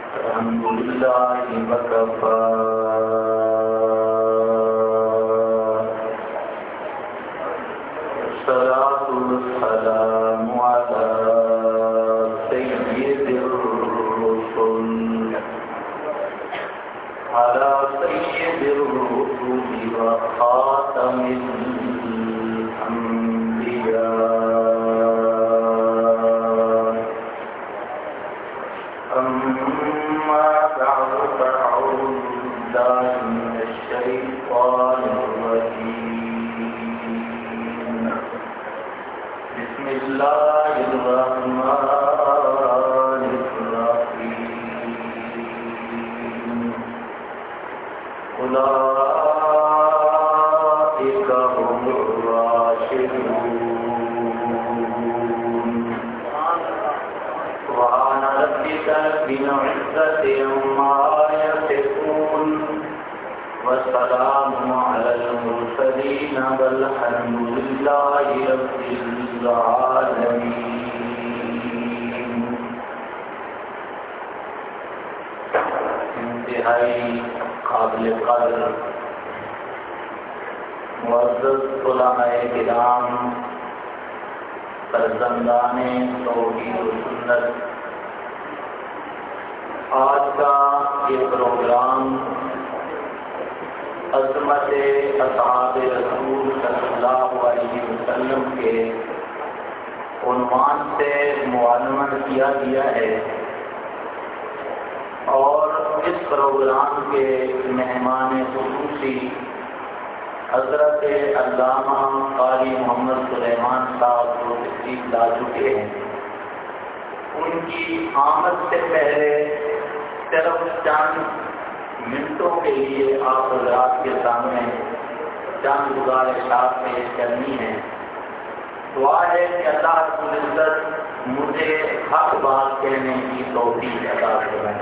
الحمد لله وكفى والصلاة والسلام على سيد الرسل وخاتم الأنبياء. أما بعد فأعوذ بالله من الشيطان الرجيم. بسم الله الرحمن الرحيم. أولئك هم الراشدون. سبحان ربك رب العزة عما يصفون والسلام على المرسلين والحمد لله رب العالمين. انتہائی قابل قدر معزز علماء کرام، فرزندان توحید و سنت، آج کا یہ پروگرام عظمت اصحاب رسول صلی اللہ علیہ وسلم کے عنوان سے معنون کیا گیا ہے، اور اس پروگرام کے مہمان خصوصی حضرت علامہ قاری محمد سلیمان صاحب جو تشریف لا چکے ہیں. ان کی آمد سے پہلے صرف چند منٹوں کے لیے آپ حضرات کے سامنے چند گزارشات پیش کرنی ہے. دعا ہے کہ اللہ رب العزت مجھے حق بات کہنے کی توفیق عطا فرمائے.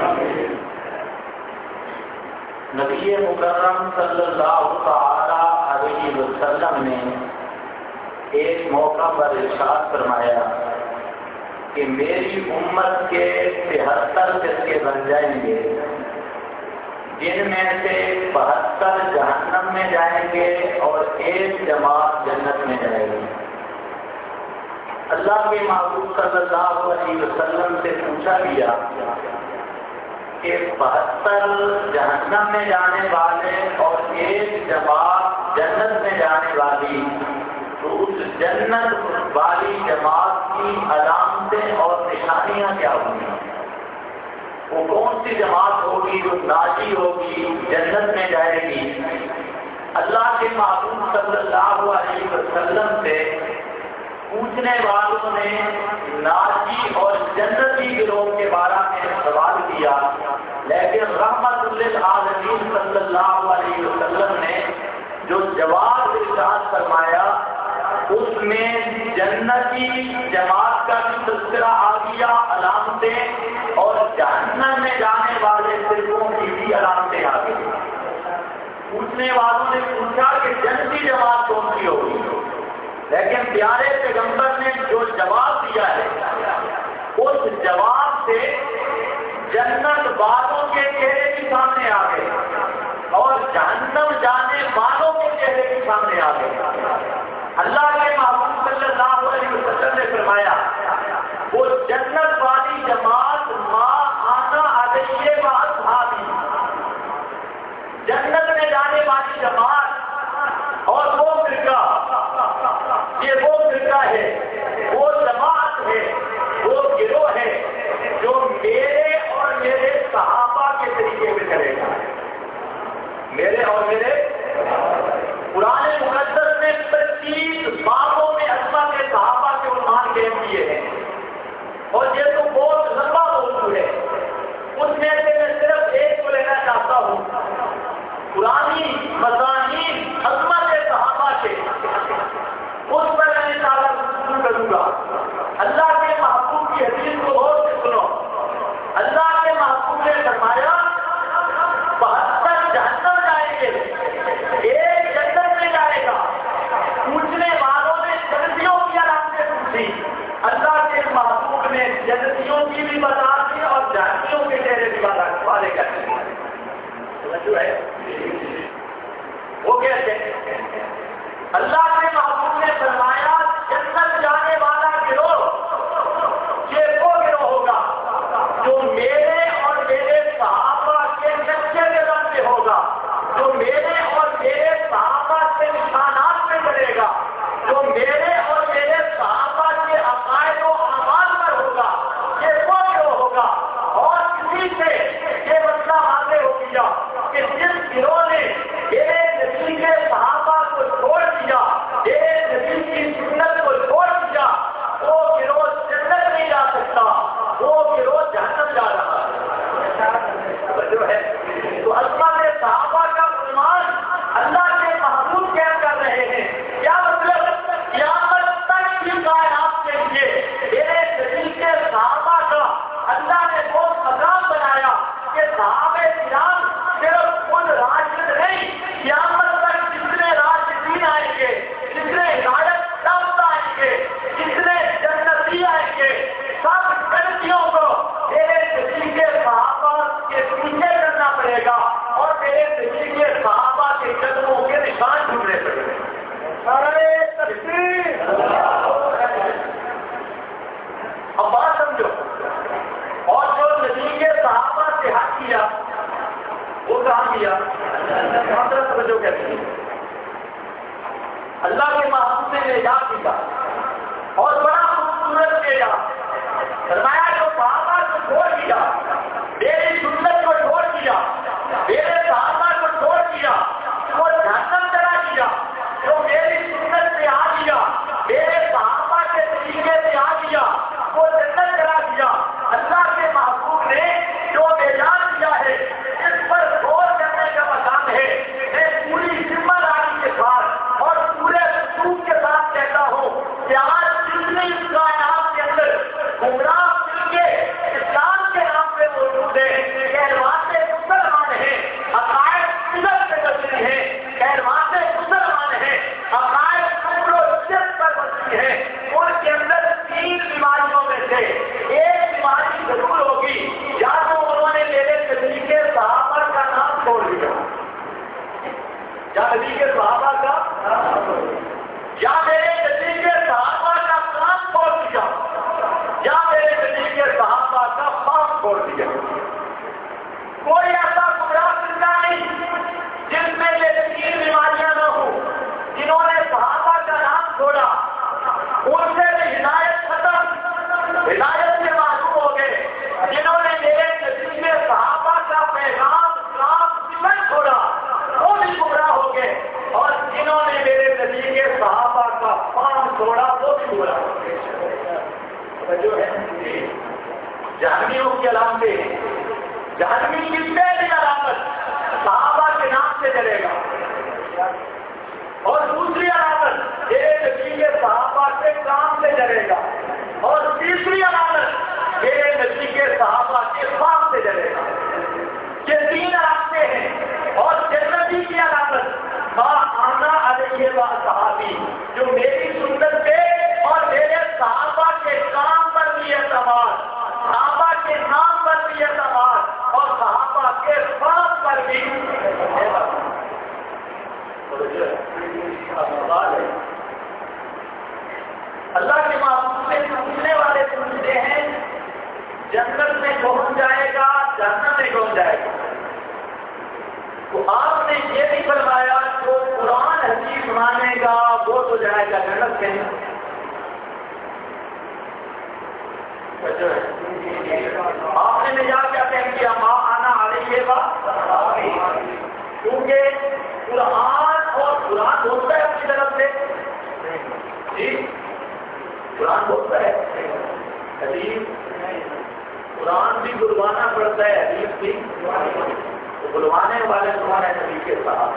نبی مکرم صلی اللہ تعالی علیہ وسلم نے ایک موقع پر ارشاد فرمایا کہ میری امت کے 73 فرقے بن جائیں گے، جن میں سے 72 جہنم میں جائیں گے اور ایک جماعت جنت میں جائے گی. اللہ کے محبوب صلی اللہ علیہ وسلم سے پوچھا گیا کہ 72 جہنم میں جانے والے اور ایک جماعت جنت میں جانے والی، تو اس جنت والی جماعت کی علامتیں اور نشانیاں کیا ہوں گی؟ وہ کون سی جماعت ہوگی جو ناجی ہوگی، جنت میں جائے گی؟ اللہ کے محبوب صلی اللہ علیہ وسلم سے پوچھنے والوں نے ناجی اور جنتی گروہ کے بارے میں سوال کیا، لیکن رحمت للعالمین صلی اللہ علیہ وسلم نے جو جواب ارشاد فرمایا اس میں جنتی جماعت کا بھی تذکرہ آ گیا، علامتیں، اور جہنم میں جانے والے فرقوں کی بھی علامتیں آ گئی. پوچھنے والوں نے پوچھا کہ جنتی جماعت کون سی ہوگی، لیکن پیارے پیغمبر نے جو جواب دیا ہے اس جواب سے جنت والوں کے چہرے بھی سامنے آ گئے اور جہنم جانے والوں کے چہرے بھی سامنے آ گئے. اللہ کے محبوب صلی اللہ علیہ وسلم نے فرمایا وہ جنت والی جماعت ما آنا علیہ و اصحابی، جنت میں جانے والی جماعت اور وہ فرقہ، یہ وہ فرقہ ہے، وہ جماعت ہے، وہ گروہ ہے جو میرے اور میرے صحابہ کے طریقے میں چلے گا. میرے اور میرے قرآن مقدس نے 25 بابوں میں عظمت صحابہ کے عنوان قائم کیے ہیں، اور یہ تو بہت لمبا موضوع ہے. اس میں سے میں صرف ایک کو لینا چاہتا ہوں. پرانی مضامین جو ہے وہ کہتے ہیں اللہ کے محبوب نے فرمایا جنت جانے والا گروہ یہ وہ گروہ ہوگا جو میرے اور میرے صحابہ کے نقشے قدم پہ ہوگا، جو میرے اور میرے صحابہ کے نشانات پہ چلے گا، جو میرے اور میرے صحابہ کے عقائد و اعمال پر ہوگا، یہ وہ گروہ ہوگا۔ اور کسی سے یہ مسئلہ واضح ہو گیا کہ جس گروہ نے میرے نبی کے صحابہ کو چھوڑ دیا، میرے نبی کی سنت کو چھوڑ دیا، وہ گروہ جنت نہیں جا سکتا، وہ گروہ جہنم جا رہا ہے جو ہے۔ تو عظمت صحابہ کا فرمان اللہ کے محبوب کیا کر رہے ہیں، کیا مطلب قیامت تک کی کائنات کے لیے میرے نبی کے صحابہ کا اللہ نے وہ مقام بنایا کہ صحابہ کرام صرف خود راشد نہیں، قیامت تک جتنے راشدین آئیں گے، جتنے ہدایت یافتہ آئیں گے، جتنے جنتی آئیں گے، سب جنتیوں کو میرے نبی کے صحابہ کے پیچھے کرنا پڑے گا اور میرے نبی کے صحابہ کے قدموں کے نشان ڈھونڈنے پڑیں گے۔ اب بات سمجھو، اور جو نبی کے صحابہ سے حق کیا وہ کہاں کیا؟ جو کہتے ہیں اللہ کے محبوب نے نجات دیا اور بڑا خوبصورت کیا، فرمایا جو صحابہ کو چھوڑ دیا، میری سنت کو چھوڑ دیا، میرے صحابہ کو چھوڑ دیا، وہ جہنم چلا دیا، جو میری سنت سے آ گیا، میرے صحابہ کے طریقے سے آ گیا، وہ جنت چلا دیا۔ اللہ کے محبوب نے جو اعلان کیا ہے اس پر غور کرنے کا مقام ہے۔ میں پوری ذمہ داری کے ساتھ اور پورے رسوخ کے ساتھ کہتا ہوں کہ آج جتنی کائنات کے اندر گمراہ فرقے اسلام کے نام پہ موجود ہیں، کہلواتے مسلمان ہیں، عقائد بدعت پہ مبنی ہیں، کہلواتے مسلمان ہیں، عقائد کفر و شرک پر مبنی ہیں، ان کے اندر 3 بیماریوں میں سے ایک بیماری ضرور ہوگی، یا تو انہوں نے میرے نبی کے صحابہ کا نام چھوڑ دیا، یا نبی کے صحابہ کا یا میرے نبی کے صحابہ کا کام چھوڑ دیا، یا میرے نبی کے صحابہ کا پاک چھوڑ دیا۔ کوئی ایسا گمراہ فرقہ نہیں جس میں یہ 3 بیماریاں نہ ہوں۔ جنہوں نے صحابہ کا نام چھوڑا ان سے بھی ہدایت ختم، ہدایت سے معلوم ہو گئے۔ جنہوں نے میرے نبی کے صحابہ کا پیغام اسلام سمجھ چھوڑا وہ بھی گمراہ ہو گئے، اور جنہوں نے میرے نبی کے صحابہ کا پام چھوڑا وہ بھی گمراہ ہو گئے۔ جو ہے جہنمیوں کی علامتیں ہیں، جہنمی کی پہلی علامت صحابہ کے نام سے چلے گا، اور دوسری علامت میرے نبی کے صحابہ کے کام سے چلے گا، اور تیسری علامت میرے نبی کے صحابہ کے پام سے چلے گا۔ یہ 3 علامتیں ہیں، اور جنتی کی علامت آنا علیہ و صحابی، جو میری سنت پہ اور میرے صحابہ کے کام پر بھی اعتماد، صحابہ کے نام پر بھی اعتماد، اور صحابہ کے فام پر بھی اللہ کے محبوب سے پوچھنے والے پوچھتے ہیں جنت میں کون جائے گا، جہنم میں کون جائے گا؟ تو آپ نے یہ نہیں فرمایا جو قرآن حدیث مانے گا وہ تو جائے گا جنت میں۔ آپ نے نجات کیا کہہ دیا ماں آنا علیہ و کیونکہ قرآن اور قرآن بولتا ہے اپنی طرف سے، جی قرآن بولتا ہے، حدیث قرآن بھی بلوانا پڑتا ہے، حدیث بھی بلوانے والے تمہارے نبی کے ساتھ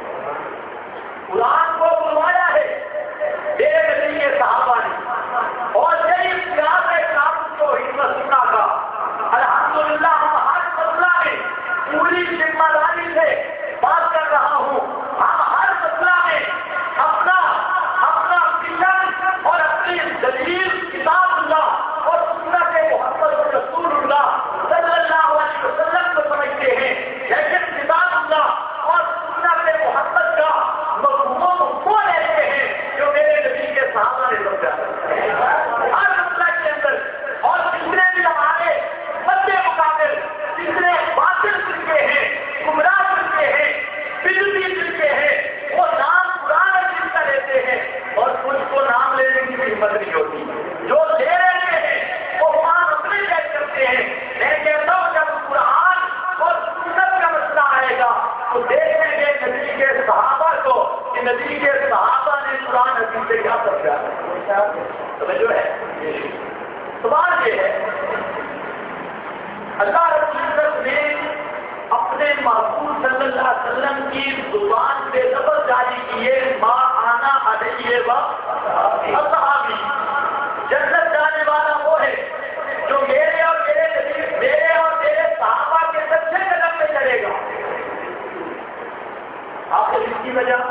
قرآن کو بلوایا ہے میرے نبی کے صحابہ نے، اور یہی پیار ہے کام کو حکمت سنا کا۔ الحمدللہ ہم ہر مسئلہ میں پوری ذمہ داری سے بات کر رہا ہوں، ہم ہر مسئلہ میں اپنا مشن اور اپنی دلیل کتاب اللہ اور سنت محمد رسول اللہ صلی اللہ علیہ وسلم کو سمجھتے ہیں، لیکن کتاب اللہ توجہ ہے؟ سوال یہ ہے اللہ رب العزت نے اپنے محبوب صلی اللہ علیہ وسلم کی زبان پہ لفظ جاری کیے ما آنا علیہ اصحابی، جنت جانے والا وہ ہے جو میرے اور تیرے صحابہ کے سچے قدم پہ چلے گا۔ آپ کو اس کی وجہ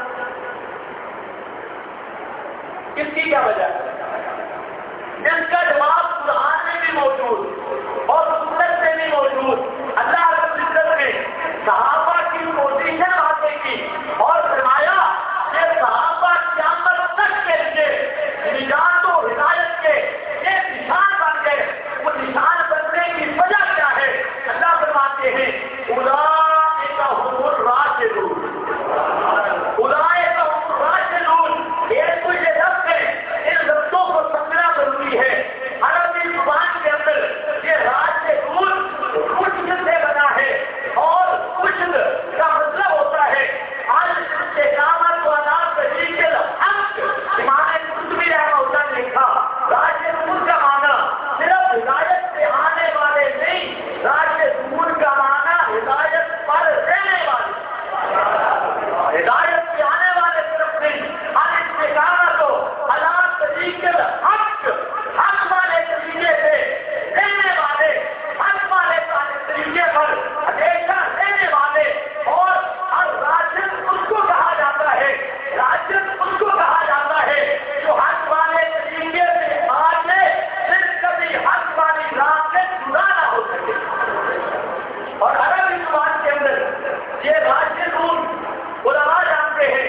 کس کی کیا وجہ ہے؟ جس کا جواب قرآن میں بھی موجود اور سنت میں بھی موجود، اللہ رب العزت نے صحابہ کی پوزیشن حاصل کی اور فرمایا کہ صحابہ قیامت تک کے لیے نجات و ہدایت کے ایک نشان بن گئے۔ وہ نشان بننے کی وجہ کیا ہے؟ اللہ فرماتے ہیں اولئک هم الراشدون، اولئک هم الراشدون۔ ایک تو یہ لفظ ہے، ان لفظوں کو سمجھنا ضروری ہے۔ عربی زبان کے اندر یہ راشدون کچھ سے بنا ہے اور کچھ کا مطلب ہوتا ہے الاستقامت علی طریق الحق۔ امام قرطبی رحمہ اللہ نے لکھا راشدون کا معنی صرف ہدایت سے آنے والے نہیں، راشدون کا معنی ہدایت پر رہنے والے، ہدایت سے آنے والے صرف نہیں، الاستقامت علی طریق الحق، حق والے طریقے سے رہنے والے، حق والے طریقے پر ہمیشہ رہنے والے۔ اور راشد اس کو کہا جاتا ہے، راشد اس کو کہا جاتا ہے جو حق والے طریقے سے آگے پھر کبھی حق والی راہ سے جدا نہ ہو سکے۔ اور عربی زبان کے اندر یہ راشدون علماء جانتے ہیں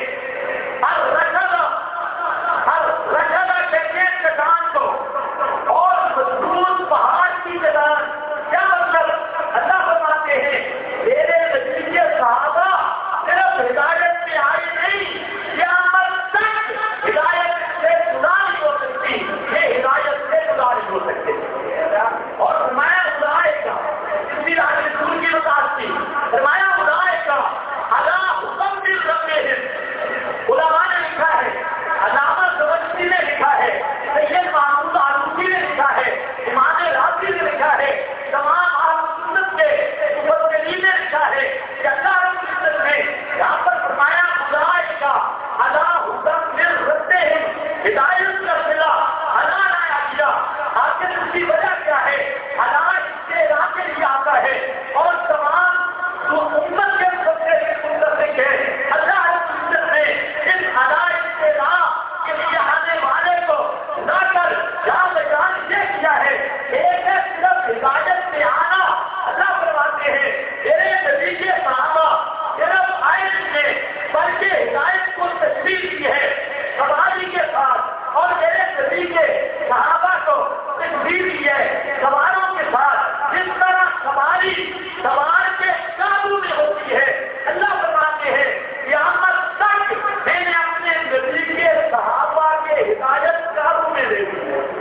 رشدہ کہتے ہیں چٹان کو، اور مضبوط پہاڑ کی چٹان۔ کیا مطلب؟ اللہ فرماتے ہیں میرے نبی کے صحابہ صرف ہدایت میں آئی نہیں، قیامت تک ہدایت سے جدا نہیں ہو سکتی، یہ ہدایت سے جدا نہیں ہو سکتے۔ اور فرمایا اولئک کا اسی راشدون کی وضاحت کی، فرمایا اولئک کا علی حکم ربہم۔ علماء نے لکھا ہے، علامہ زرکشی نے لکھا ہے، سید محمود آلوسی نے لکھا ہے، امام راضی نے لکھا ہے، تمام اہل سنت کے مفسرین نے لکھا ہے کہ اللہ رب العزت نے یہاں پر فرمایا اولئک علی حکم ربہم، ہدایت کا صلہ علی لایا گیا۔ آخر اس کی وجہ کیا ہے؟ علی استعلاء کے لیے آتا ہے اور تمام جو امت کے متفق ہے، اللہ رب العزت نے اس علی استعلاء کے لیے آنے والے کو نہ کر جان یہ کیا ہے، ایک ہے صرف ہدایت میں آنا۔ اللہ فرماتے ہیں میرے نبی کے صحابہ صرف آئے نہیں، بلکہ ہدایت کو تشریح کی ہے سواری کے ساتھ، اور میرے نبی کے صحابہ کو تشریح کی ہے سواروں کے ساتھ، جس طرح سواری سوار کے قابو میں ہوتی ہے۔ اللہ فرماتے ہیں قیامت تک میں نے اپنے نبی کے صحابہ کے ہدایت قابو میں لے لی ہے۔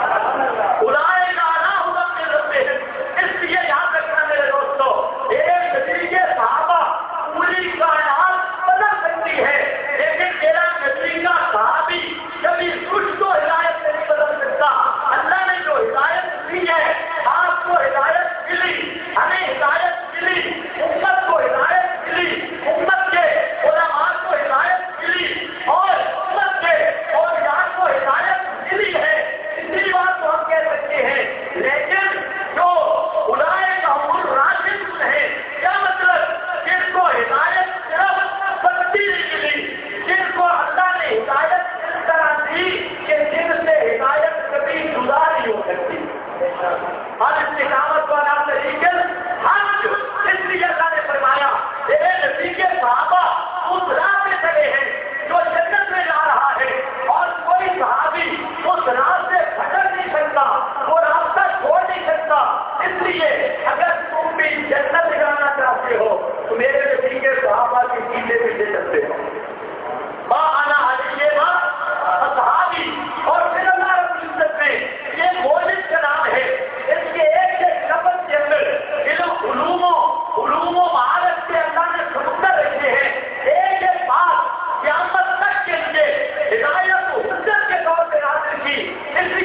اولئک علی حکم ربہم، اس لیے یاد رکھنا میرے دوستو، ایک نبی کے صحابہ پوری کائنات بدل سکتی ہے، لیکن میرا نبی کا صحابی کبھی کچھ تو ہدایت سے نہیں بدل سکتا۔ اللہ نے جو ہدایت دی ہے، آپ کو ہدایت ملی، ہمیں ہدایت ملی، امت کو ہدایت ملی، امت کے علماء کو ہدایت ملی، اور امت کے اولیاء کو ہدایت ملی ہے۔ اسی بات کو ہم کہہ سکتے ہیں، لیکن جو اولئک هم الراشدون ہے، کیا مطلب؟ جن کو ہدایت صرف بنتی نہیں ملی، جن کو اللہ نے ہدایت اس طرح دی کہ جن سے ہدایت کبھی جدا نہیں ہو سکتی۔ اور استقامت والا طریقہ حق، اس لیے اللہ نے فرمایا میرے نبی کے صحابہ اس راہ پہ چلے ہیں جو جنت میں جا رہا ہے، اور کوئی صحابی اس راہ سے بھٹک نہیں سکتا، وہ راستہ چھوڑ نہیں سکتا۔ اس لیے اگر تم بھی جنت جانا چاہتے ہو تو میرے نبی کے صحابہ کے پیچھے پیچھے چلتے ہو۔ ما انا علیہ اصحابی، اور پھر اللہ رب العزت نے یہ موجود کا نام ہے، اس کے ایک ایک لفظ کے اندر علوم و معارف کے اللہ نے سمندر رکھے ہیں۔ ایک ایک بات قیامت تک کے لیے ہدایت و حجت کے طور پہ حاصل کی، اس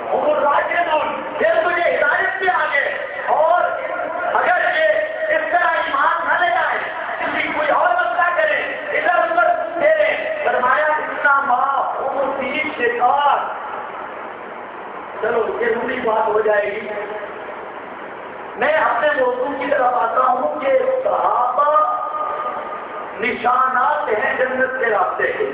عمر راشدون، پھر تجھے ہدایت بھی آگے، اور اگر یہ اس طرح ایمان نہ لے آئے، کسی کوئی اور مسئلہ کرے، ادھر ادھر پھیرے، فرمایا اتنا معاف عمر 30 سے کار. چلو یہ دوسری بات ہو جائے گی. میں اپنے موضوع کی طرف آتا ہوں کہ صحابہ نشانات ہیں جنت کے راستے کے،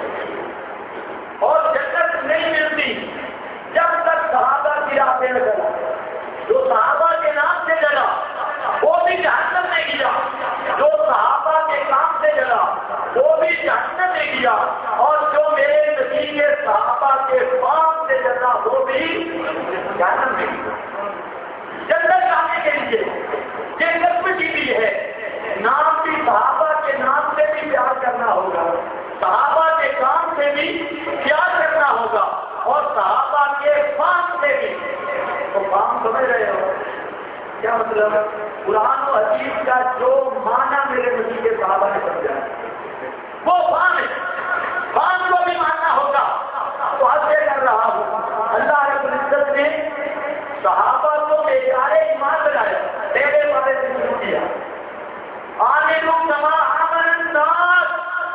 اور جنت نہیں ملتی جب تک صحابہ کی راہ پہ نہ چلا. جو صحابہ کے نام سے چلا وہ بھی جہنم میں گیا، جو صحابہ کے کام سے چلا وہ بھی جہنم میں گیا، اور جو میرے نبی کے صحابہ کے پاس سے چلا وہ بھی جہنم میں گیا. جنت جانے کے لیے یہ قسم کی بھی ہے، نام بھی صحابہ کے نام سے بھی پیار کرنا ہوگا، صحابہ کے کام سے بھی پیار کرنا ہوگا، اور صحابہ کے کام سے بھی. تو کام سمجھ رہے ہو کیا مطلب؟ قرآن و حدیث کا جو معنی میرے نبی کے صحابہ نے سمجھا وہ کام کو بھی ماننا ہوگا. تو حد سے کر رہا ہوں، اللہ رب العزت نے صحابہ کو معیار ایمان بنایا، پہلے والے سے شروع کیا. آمنوا کما آمن الناس،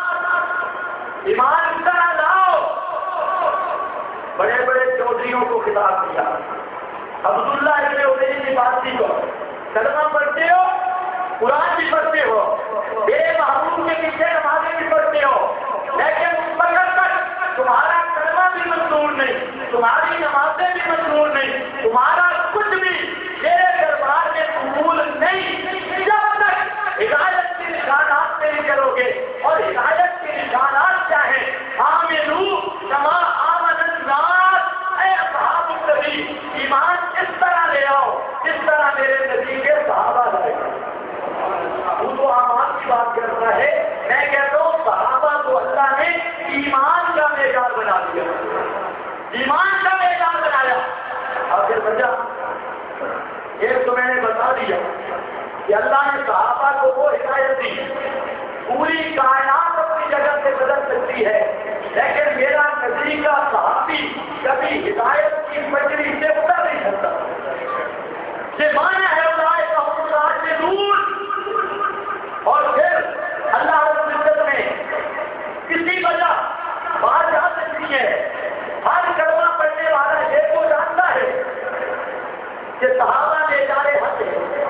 ایمان اس طرح لاؤ. بڑے بڑے چودھریوں کو خطاب کیا. عبداللہ ابن ابی کی بات کی کو کلمہ پڑھتے ہو، قرآن بھی پڑھتے ہو، بے محروم کے پیچھے نمازیں بھی پڑھتے ہو، لیکن اس وقت تک تمہارا کلمہ بھی منظور نہیں، تمہاری نمازیں بھی منظور نہیں، تمہارا کچھ بھی میرے دربار میں قبول نہیں جب تک ہدایت کے نشانات سے نہیں کرو گے. اور ہدایت کے نشانات کیا ہیں؟ آمنوا کما آمن الناس، اے اصحاب النبی ایمان اس طرح لے آؤ جس طرح میرے نبی کے صحابہ لائے. وہ تو اعمال کی بات کرتا ہے، میں کہتا ہوں صحابہ کو اللہ نے ایمان کا معیار بنا دیا، ایمان کا معیار بنایا. اور پھر وجہ ایک تو میں نے بتا دیا کہ اللہ نے صحابہ کو وہ ہدایت دی. پوری کائنات اپنی جگہ سے بدل سکتی ہے، لیکن میرا نبی کا صحابی کبھی ہدایت کی پٹری سے اتر نہیں سکتا. یہ معنی ہے اللہ کا حکمران سے دور. اور پھر اللہ رب العزت نے کسی وجہ بات جا سکتی ہے، ہر کلمہ پڑھنے والا یہ کو جانتا ہے کہ صحابہ نے ادارے حق ہے،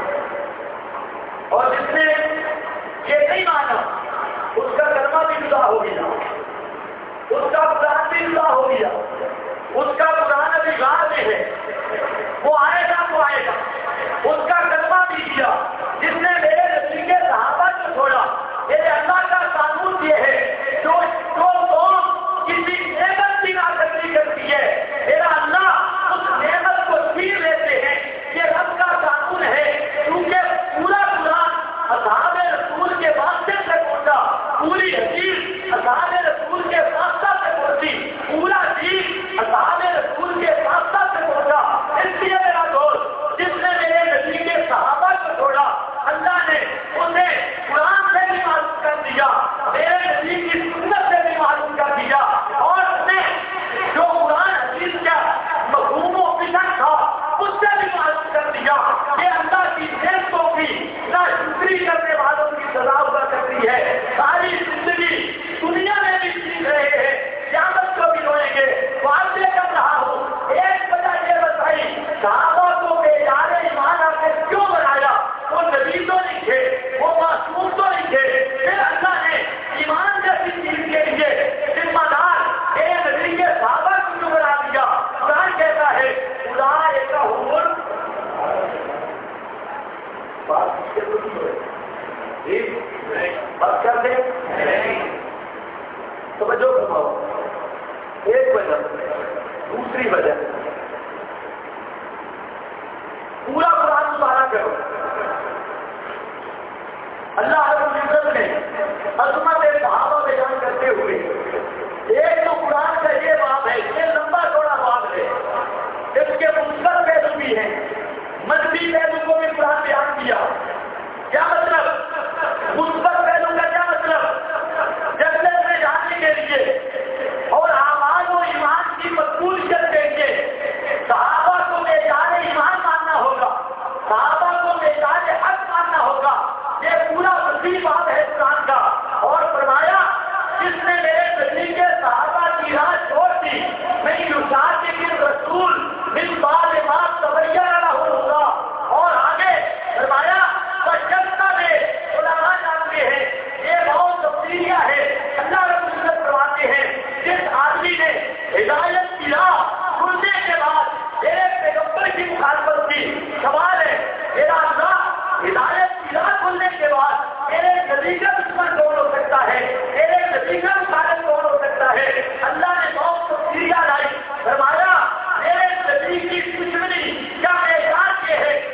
اور جس نے یہ نہیں مانا اس کا کلمہ بھی جدا ہو گیا، اس کا قرآن بھی جدا ہو گیا، اس کا قرآن ابھی غار میں ہے، وہ آئے گا تو آئے گا. اس کا کلمہ بھی کیا جس نے میرے نبی کے صحابہ کو چھوڑا. یہ اللہ کا قانون یہ ہے، جو قوم کسی نعمت کی نافرمانی کرتی ہے میرا اللہ اس نعمت کو چھین لیتے ہیں. یہ رب کا قانون ہے، کیونکہ پورا قرآن اصحاب رسول کے واسطے سے پہنچا، پوری حدیث اصحاب رسول کے واسطہ سے پہنچی، پورا دین اصحاب رسول کے واسطہ سے پہنچا. اس لیے میرا دوست جس نے میرے نبی کے صحابہ کو چھوڑا، اللہ نے انہیں قرآن سے بھی معلوم کر دیا، میرے نبی کی سنت سے بھی معلوم کر دیا، اور انہیں جو قرآن حدیث کا مفہوم و فکر تھا اس سے بھی معلوم کر دیا. یہ اللہ کی نعمتوں کی ناشکری کرنے والوں کی سزا ہوا کرتی ہے. ساری زندگی دنیا میں بھی سیکھ رہے ہیں، قیامت کو بھی روئیں گے. واضح کر رہا ہوں، ایک وجہ یہ بتائی صحابہ کو معیار ایمان آپ نے کیوں بنایا؟ وہ نبی تو نہیں تھے، وہ معصوم تو نہیں تھے. پھر اللہ نے ایمان جیسی چیز کے لیے ذمہ دار ایک نبی کے صحابہ کو کیوں بنا دیا؟ قرآن کہتا ہے اولئک هم بات کر دیں توجہ فرماؤ. ایک وجہ، دوسری وجہ پورا قرآن مطالعہ کرو. اللہ رب العزت نے عظمت صحابہ بیان کرتے ہوئے ایک تو قرآن کا یہ باب ہے، یہ لمبا چوڑا باب ہے، اس کے مثبت پہلو بھی ہیں، منفی پہلو کو بھی قرآن بیان کیا. کیا مطلب؟ مثبت پہلو کا کیا مطلب؟ جنت میں جانے کے لیے اور اعمال و ایمان کی مقبولیت کے لیے یہ پورا وسیع بات ہے قرآن کا. اور فرمایا جس نے میرے نبی کے صحابہ کی راہ چھوڑ دی میں یشاقق الرسول من بعد ما تبین لہ الہدی. اور آگے فرمایا فشتہ میں علماء جانتے ہیں یہ بہت تفصیلیہ ہے. اللہ رب العزت فرماتے ہیں جس آدمی نے ہدایت کی راہ کھلنے کے بعد میرے پیغمبر کی مخالفت کی. سوال ہے میرا اللہ ہدایت کی راہ کھلنے کے بعد میرے نبی کا دشمن کون ہو سکتا ہے؟ میرے نبی کا مخالف کون ہو سکتا ہے؟ اللہ نے بہت تفصیلیہ لائی. فرمایا میرے نبی کی دشمنی کیا اعزاز یہ ہے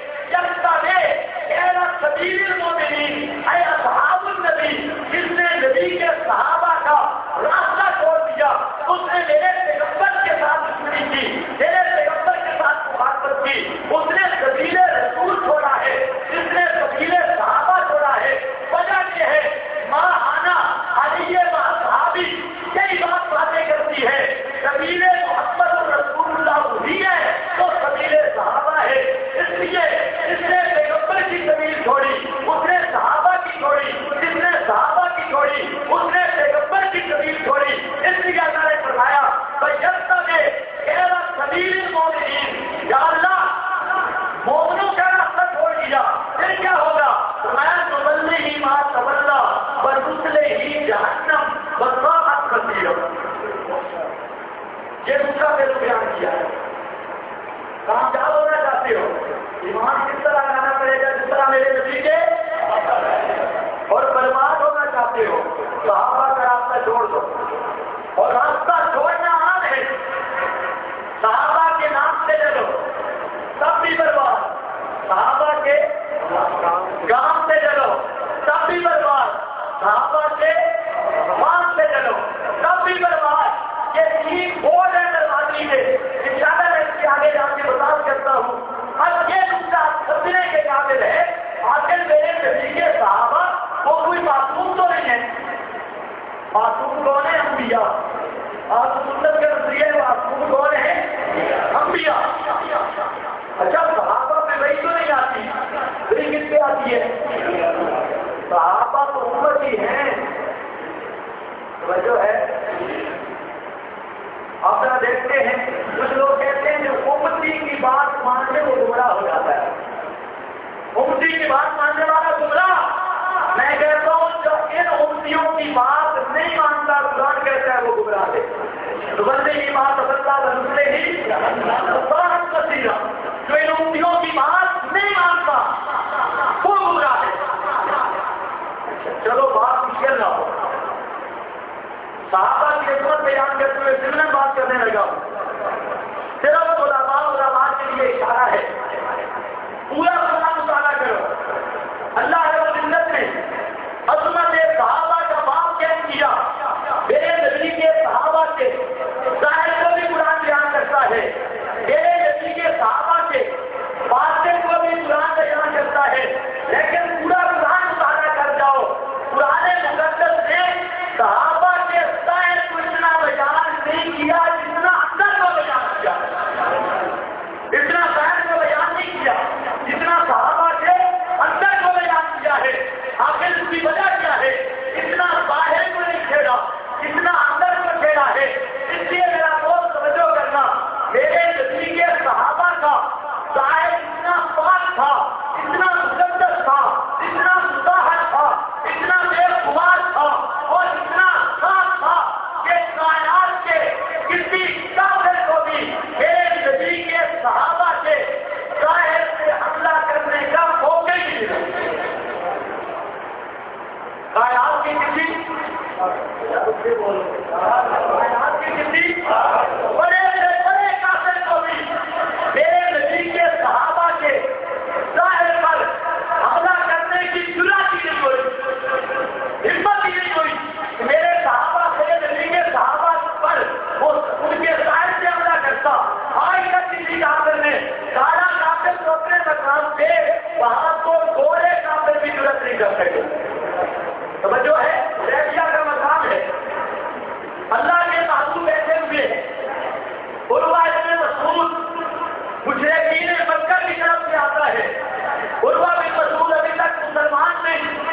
سبیل المؤمنین اے اصحاب النبی جس نے نبی کے صحابہ کا راستہ چھوڑ دیا اس نے میرے پیغمبر کے ساتھ دشمنی کی میرے پیغمبر کے ساتھ مخالفت کی. اس نے سبیل رسول چھوڑا ہے جس نے سبیل صحابہ چھوڑا ہے. وجہ یہ ہے ماں آنا علی ماں صحابی یہی باتیں کرتی ہے. سبیل محمد رسول اللہ وہی ہے تو سبیل صحابہ ہے. اس لیے اس نے پیغمبر کی سبیل چھوڑی اس نے صحابہ کی چھوڑی جس نے صحابہ کی چھوڑی اس نے پیغمبر کی سبیل چھوڑی. اس لیے اللہ نے فرمایا سبیل المؤمنین یا اللہ مومنوں کا راستہ چھوڑ دیا پھر کیا ہوگا؟ فرمایا تولہ ہی ما تولا ونصلہ ہی جہنم وساءت مصیرا. یہ دوسرا پہلو بیان کیا ہے. کامیاب ہونا چاہتے ہو ایمان کس طرح لانا پڑے گا جس طرح میرے نبی کے. اور برباد ہونا چاہتے ہو صحابہ کا راستہ چھوڑ دو. اور راستہ چھوڑنا عام ہے. صحابہ کے نام سے چلو تب بھی برباد. صحابہ کے کام سے چلو تب بھی برباد. صحابہ کے مان سے چلو تب بھی برباد. یہ تین بورڈ ہے بربادی کے. انشاءاللہ میں اس کے آگے جا کے بتا کرتا ہوں. اب یہ نقطہ سمجھنے کے قابل ہے آخر میرے نبی کے صحابہ وہ کوئی معصوم تو نہیں ہے. معصوم کون ہے؟ انبیاء. آپ سنت کے نظریے معصوم کون ہے؟ انبیاء. اچھا صحابہ میں وہی تو نہیں آتی وہی کس پہ آتی ہے؟ صحابہ تو امت ہی ہیں. وجہ ہے اب ذرا دیکھتے ہیں کچھ لوگ کہتے ہیں جو امتی کی بات ماننے وہ گمراہ ہو جاتا ہے. امتی کی بات ماننے والا گمراہ. میں کہتا ہوں جو ان امتیوں کی بات نہیں مانتا قرآن کہتا ہے وہ گمراہ ہے. تو بندے کی بات اللہ بنتے ہی بہت کثیرہ جو ان امتیوں کی بات نہیں مانتا وہ گمراہ ہے. چلو بات مشکل نہ ہو. صحابہ کی عظمت بیان کرتے ہوئے ضمن بات کرنے لگا. صرف علماء کے لیے اشارہ ہے. پورا قرآن مطالعہ کرو. اللہ رب العزت نے عظمت صحابہ کا باب بیان کیا. میرے نبی کے صحابہ کے ظاہر کو بھی قرآن بیان کرتا ہے. میرے نبی کے صحابہ کے باطن کو بھی قرآن بیان کرتا ہے. لیکن پورا قرآن مطالعہ کر جاؤ. قرآن مقدس نے صحابہ کے ظاہر کو اتنا بیان نہیں کیا جتنا اندر کو بیان کیا. اتنا ظاہر کو بیان نہیں کیا جتنا صحابہ کے اندر کو بیان کیا ہے. آخر اس کی وجہ کیا ہے؟ اتنا ظاہر کو نہیں چھیڑا اتنا اندر کو چھیڑا ہے. اس لیے میرا بہت توجہ کرنا. میرے نبی کے صحابہ کا ظاہر اتنا پاک تھا اتنا مقدس تھا اتنا مطہر تھا اتنا بے خمار تھا اور اتنا صاف تھا کہ کائنات کے کسی کافر کو بھی میرے نبی کے صحابہ کے ظاہر سے حملہ کرنے کا موقع ہی نہیں ملا. کائنات کی کسی بڑے سے بڑے کافر کو بھی میرے نبی کے صحابہ کے ظاہر پر حملہ کرنے کی جرأت ہی نہیں ہوئی ہمت ہی نہیں ہوئی. میرے صحابہ میرے نبی کے صحابہ پر وہ ان کے ظاہر سے حملہ کرتا. آج تک کسی کافر نے کالا کافر کو اپنے مقام پہ وہاں تو گورے کافر بھی جرأت نہیں کر سکے. توجہ ہے ریشیا کا مقام ہے. اللہ کے محبوب بیٹھے ہوئے عروہ ابن مسعود مشرکین مکہ کی طرف سے آتا ہے. عروہ بن مسعود ابھی تک مسلمان نہیں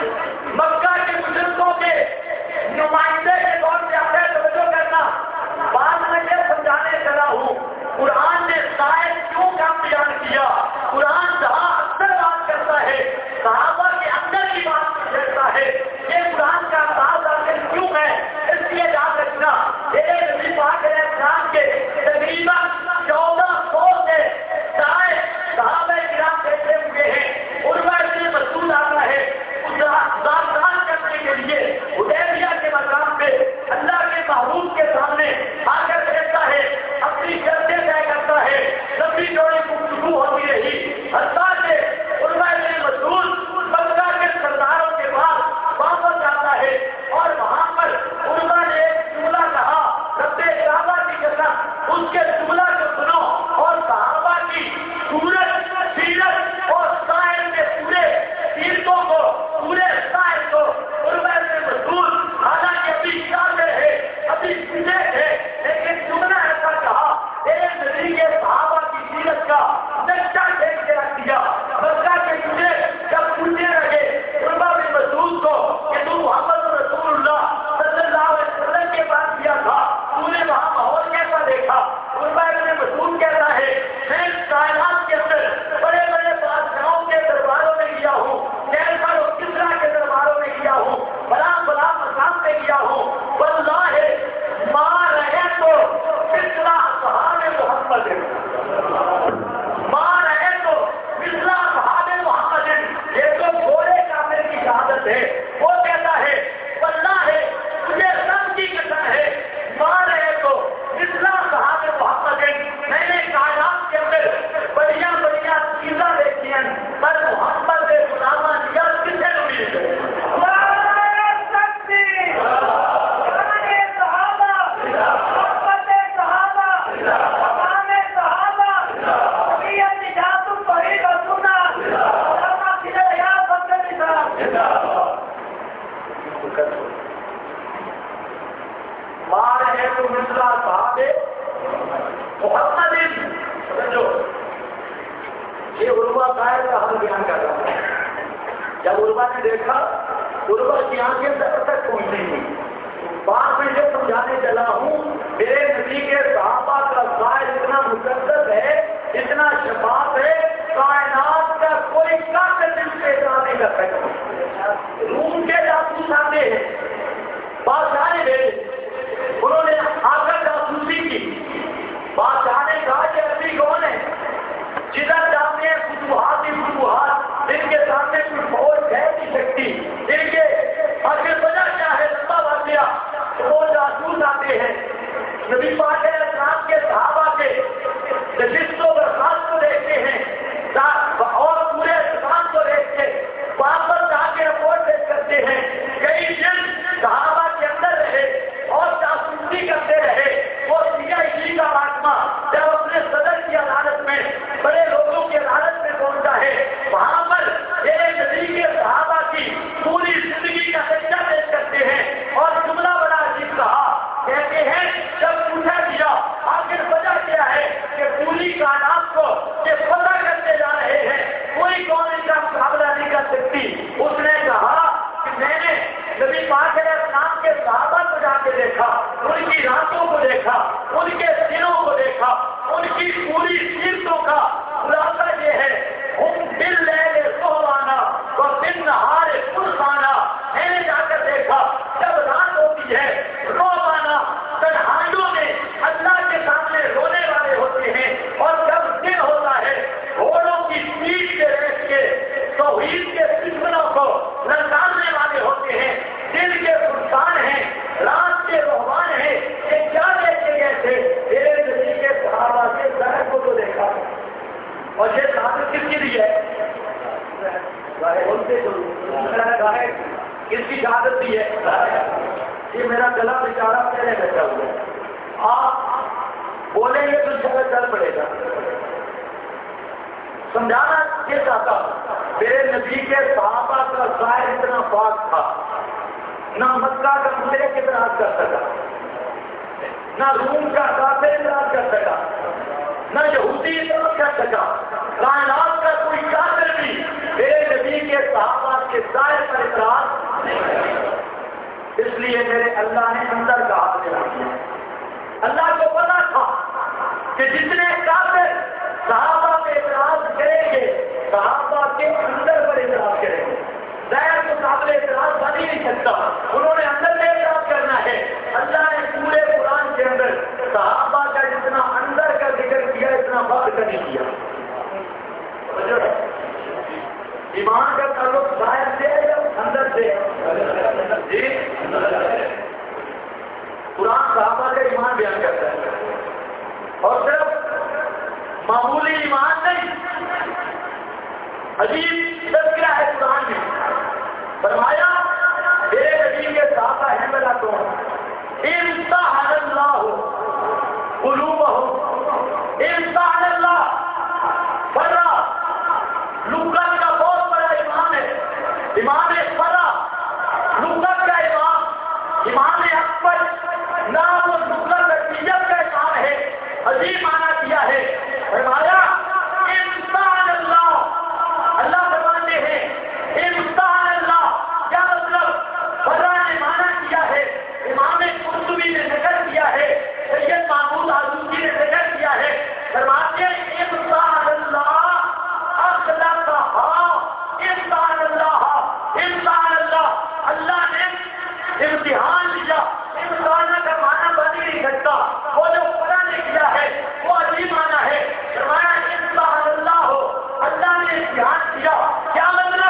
مثلا صحابہ محمد سمجھو یہ عروہ قائد کا حل بیان کر رہا ہے. جب عروہ نے دیکھا عروہ کی آنکھیں سب تک پہنچی تھی. بات میں یہ سمجھانے چلا ہوں میرے نبی کے صحابہ کا ظاہر اتنا مقدس ہے اتنا شفاف ہے کائنات کا کوئی کافر دل سے اعتراض نہیں کر سکتا. روم کے جاسوس آتے ہیں بادشاہ نے بھیجے انہوں نے آ کر جاسوسی کی. بادشاہ نے کہا کہ ابھی کون ہے جدھر جاتے ہیں فتوحات ہی فتوحات جن کے سامنے کوئی فوج ہے نہیں سکتی جن کے آخر وجہ کیا ہے لمبا واقعہ وہ جاسوس آتے ہیں. نبی پاک علیہ السلام کے صحابہ کے نشست و برخاست کو دیکھتے ہیں اور پورے اسلام کو دیکھتے واپس جا کے رپورٹ پیش کرتے ہیں. کئی دن صحابہ کے اندر رہے اور جاسوسی کرتے رہے. وہ CID کا محکمہ جب اپنے صدر کی عدالت میں بڑے لوگوں کی عدالت میں پہنچا ہے وہاں پر میرے نبی کے صحابہ کی پوری زندگی کا نتیجہ پیش کرتے ہیں اور جملہ بڑا عجیب کہا. کہتے ہیں جب پوچھا گیا آخر وجہ کیا ہے کہ پوری کائنات کو یہ پتہ کرتے جا رہے ہیں کوئی کون ان کا مقابلہ نہیں کر سکتی. اس نے کہا کہ میں نے نبی پاک علیہ السلام کے صحابہ کو جا کے دیکھا ان کی راتوں کو دیکھا ان کے دنوں کو دیکھا ان کی پوری سیرتوں کا خلاصہ یہ ہے ہم دل لے سہوانا اور دن نہار فرسانا. میں نے جا کر دیکھا جب رات ہوتی ہے روبانا تنہائیوں میں اللہ کے سامنے رونے والے ہوتے ہیں اور جب دن ہوتا ہے گھوڑوں کی پیٹھ کے ریس کے توحید کے دشمنوں کو للکارنے والے ہوتے ہیں. دل کے فرسان ہیں رات کے روحان ہیں. یہ کیا دیکھے گئے تھے میرے نبی کے صحابہ کے ظاہر کو تو دیکھا اور یہ صحابہ کس کے لیے ہے کس کی شہادت دی ہے. یہ میرا گلا بیچارہ پہلے بیٹھا ہوا ہے آپ بولیں گے تو شکر چل پڑے گا. سمجھانا یہ چاہتا میرے نبی کے صحابہ کا ظاہر اتنا پاک تھا نہ مکہ کا مشرک اعتراض کر سکا نہ روم کا کافر اعتراض کر سکا نہ یہودی اعتراض کر سکا. کائنات کا کوئی کافر بھی میرے نبی کے صحابہ کے ظاہر پر اعتراض نہیں کرے. اس لیے میرے اللہ نے اندر کا ہاتھ میں رکھ دیا. اللہ کو پتا تھا کہ جتنے کافر صحابہ پہ اعتراض کریں گے صحابہ کے اندر پر اعتراض کریں گے. ظاہر کو قابل اعتراض بن ہی نہیں سکتا انہوں نے اندر میں اعتراض کرنا ہے. اللہ نے پورے قرآن کے اندر صحابہ کا جتنا اندر کا ذکر کیا اتنا باہر کا نہیں کیا. ایمان کا تعلق ظاہر سے ہے یا اندر سے جی قرآن صحابہ کا ایمان بیان کرتا ہے اور صرف معمولی ایمان نہیں عجیب تذکرہ ہے قرآن میں. فرمایا میرے نبی کے صحابہ ہیں بلا تو امتحن اللہ قلوبہم امتحن اللہ فرا لغت کا بہت بڑا امام ہے. امام فرا لغت کا امام امام اکبر نام و لغت عربیت کا امام ہے. عجیب معنی کیا ہے. فرمایا امتحان اللہ اللہ فرماتے ہیں امتحان اللہ کیا مطلب فرا نے معنی کیا ہے. امام قرطبی نے ذکر کیا ہے سید محمود آلوسی نے ذکر کیا ہے. فرماتے ہیں امتحان اللہ امتحان اللہ اللہ نے امتحان لیا. امتحان کا معنی بن ہی نہیں سکتا. وہ جو خدا نے کیا ہے وہ عجیب معنی ہے. فرمایا امتحان اللہ ہو اللہ نے امتحان کیا. کیا مطلب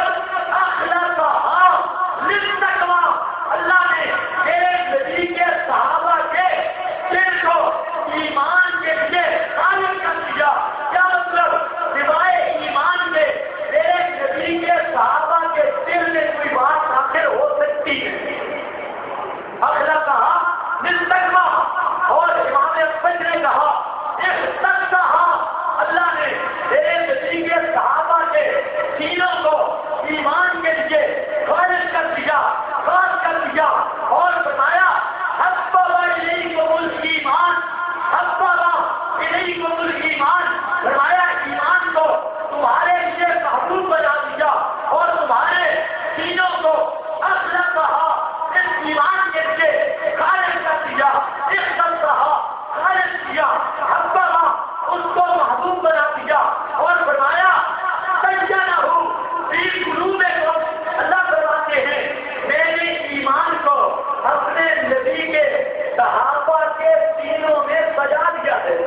اللہ نے ایک نبی کے صحابہ کے دل کو ایمان کے لیے خالق کر دیا. کیا مطلب سوائے ایمان میں ایک نبی کے صحابہ کے دل میں کوئی بات داخل ہو سکتی ہے. اگلا کہا نستقبہ اور امام اکبر نے کہا استقبہ اصل کہا اس ایمان کے لیے خالص کر دیا، اختر کہا خالص کیا، حبا اس کو محبوب بنا دیا اور فرمایا سیدنا ہو فی قلوبکم، اللہ فرماتے ہیں میں نے ایمان کو اپنے نبی کے صحابہ کے سینوں میں سجا دیا ہے۔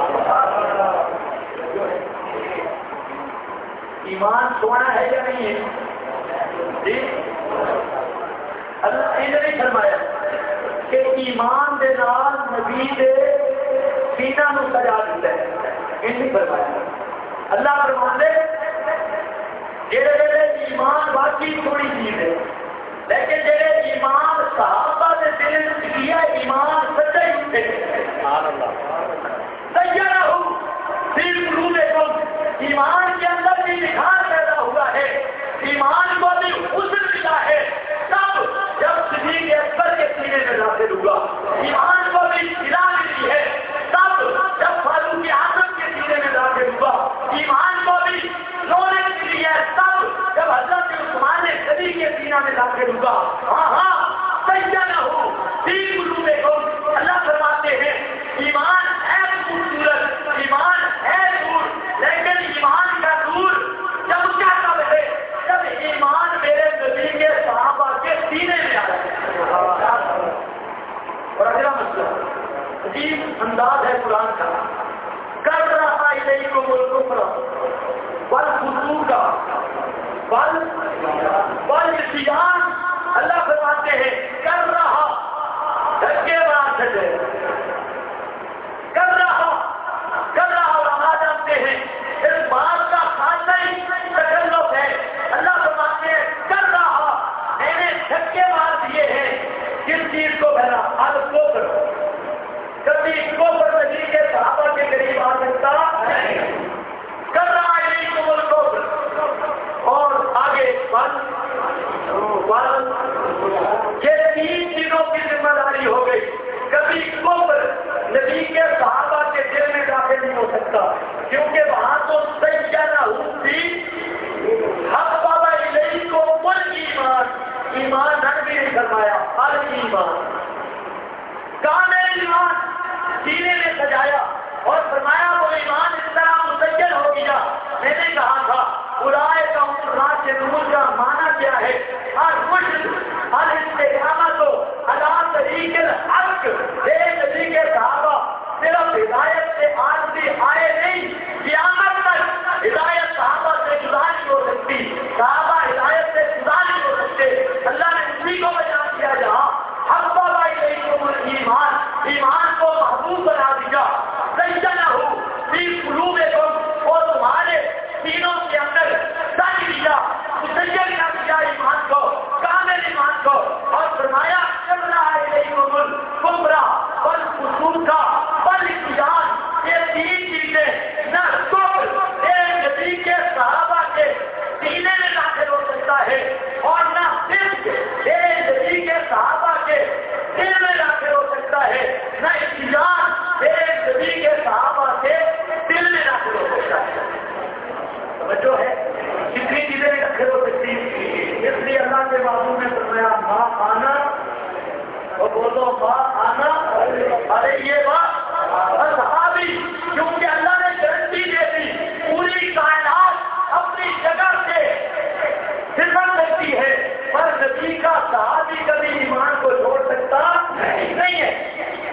ایمان سونا ہے یا نہیں ہے؟ جی اللہ نے نہیں فرمایا کہ ایمان دے نال نبی دے سینہ نو سجا دیتا ہے، یہ نہیں فرمایا۔ اللہ فرماندے جڑے جڑے ایمان باقی تھوڑی چیز ہے، لیکن جڑے ایمان صحابہ دے دل وچ کیا ایمان سچا ہی اٹھے۔ سبحان اللہ۔ سیدنا ہو فی قلوبکم، ایمان کے اندر بھی نکھار پیدا ہوا ہے، ایمان کو بھی حسن ملا ہے تب جب صدیق اکبر کے سینے میں داخل ہوا، ایمان کو بھی گرا ملی ہے تب جب فاروق اعظم کے سینے میں داخل ہوا، ایمان کو بھی رونق ملی ہے تب جب حضرت عثمان غنی کے سینہ میں داخل ہوا۔ ہاں ہاں سیدنا ہو فی قلوبکم، اللہ فرماتے ہیں ایمان ہے خوبصورت، ایمان ہے نور، لیکن ایمان کا نور جب کیا کب ہے جب ایمان میرے نبی کے صحابہ کے سینے میں آ جائے۔ اور اگلا مسئلہ عجیب انداز ہے قرآن کا، کر رہا الیکم الکفر والفسوق والعصیان، اللہ فرماتے ہیں کر رہا دھکے مار سکے، کر رہا اور ہم جانتے ہیں اس بات کا خاصا ہی تکلف ہے۔ اللہ فرماتے ہیں کر رہا، میں نے دھکے مار دیے ہیں کس چیز کو بھلا الکفر، کبھی کفر نبی کے صحابہ کے قریب آ سکتا نہیں، کر رہا الیکم الکفر اور آگے یہ تین چیزوں کی ذمہ داری ہو گئی، کبھی کفر نبی کے صحابہ کے دل میں داخل نہیں ہو سکتا کیونکہ وہاں تو سیدنا تھی حق بابا الیکم الایمان، ایمان رنگ بھی نہیں فرمایا، الایمان کامل ایمان سینے میں سجایا اور فرمایا وہ ایمان اس طرح مسجل ہو گیا۔ میں نے کہا تھا اولئک هم الراشدون کا معنی کیا ہے؟ الرشد الاستقامت علی طریق الحق، نبی کے صحابہ صرف ہدایت سے آج بھی آئے نہیں، قیامت تک ہدایت صحابہ سے جدا نہیں ہو سکتی، صحابہ ہدایت سے جدا نہیں ہو سکتے۔ اللہ نے اسی کو بیان کیا جہاں حبب الیکم الایمان، ایمان کو محبوب بنا دیا، سیدنا ہو فی قلوبکم، اور تمہارے سینوں کے اندر سج دیا، مسجل کر دیا ایمان کو، کامل ایمان کو، اور فرمایا کرنا الیکم الکفر والفسوق والعصیان، یہ تین چیزیں نہ کفر ایک نبی کے صحابہ کے سینے میں داخل ہو سکتا ہے اور نہ صرف ایک نبی کے صحابہ کے دل میں داخل ہو سکتا ہے، نہ عصیان ایک نبی کے صحابہ کے دل میں داخل ہو سکتا ہے۔ توجہ ہے کتنی چیزیں داخل ہو سکتی، اس لیے اللہ کے بابو نے فرمایا ماں آنا اور بولو ماں آنا، ارے یہ بات صحابی، کیونکہ اللہ نے گارنٹی دے دی پوری کائنات اپنی جگہ سے فکر کرتی ہے، پر نبی کا صحابی کبھی ایمان کو چھوڑ سکتا نہیں ہے۔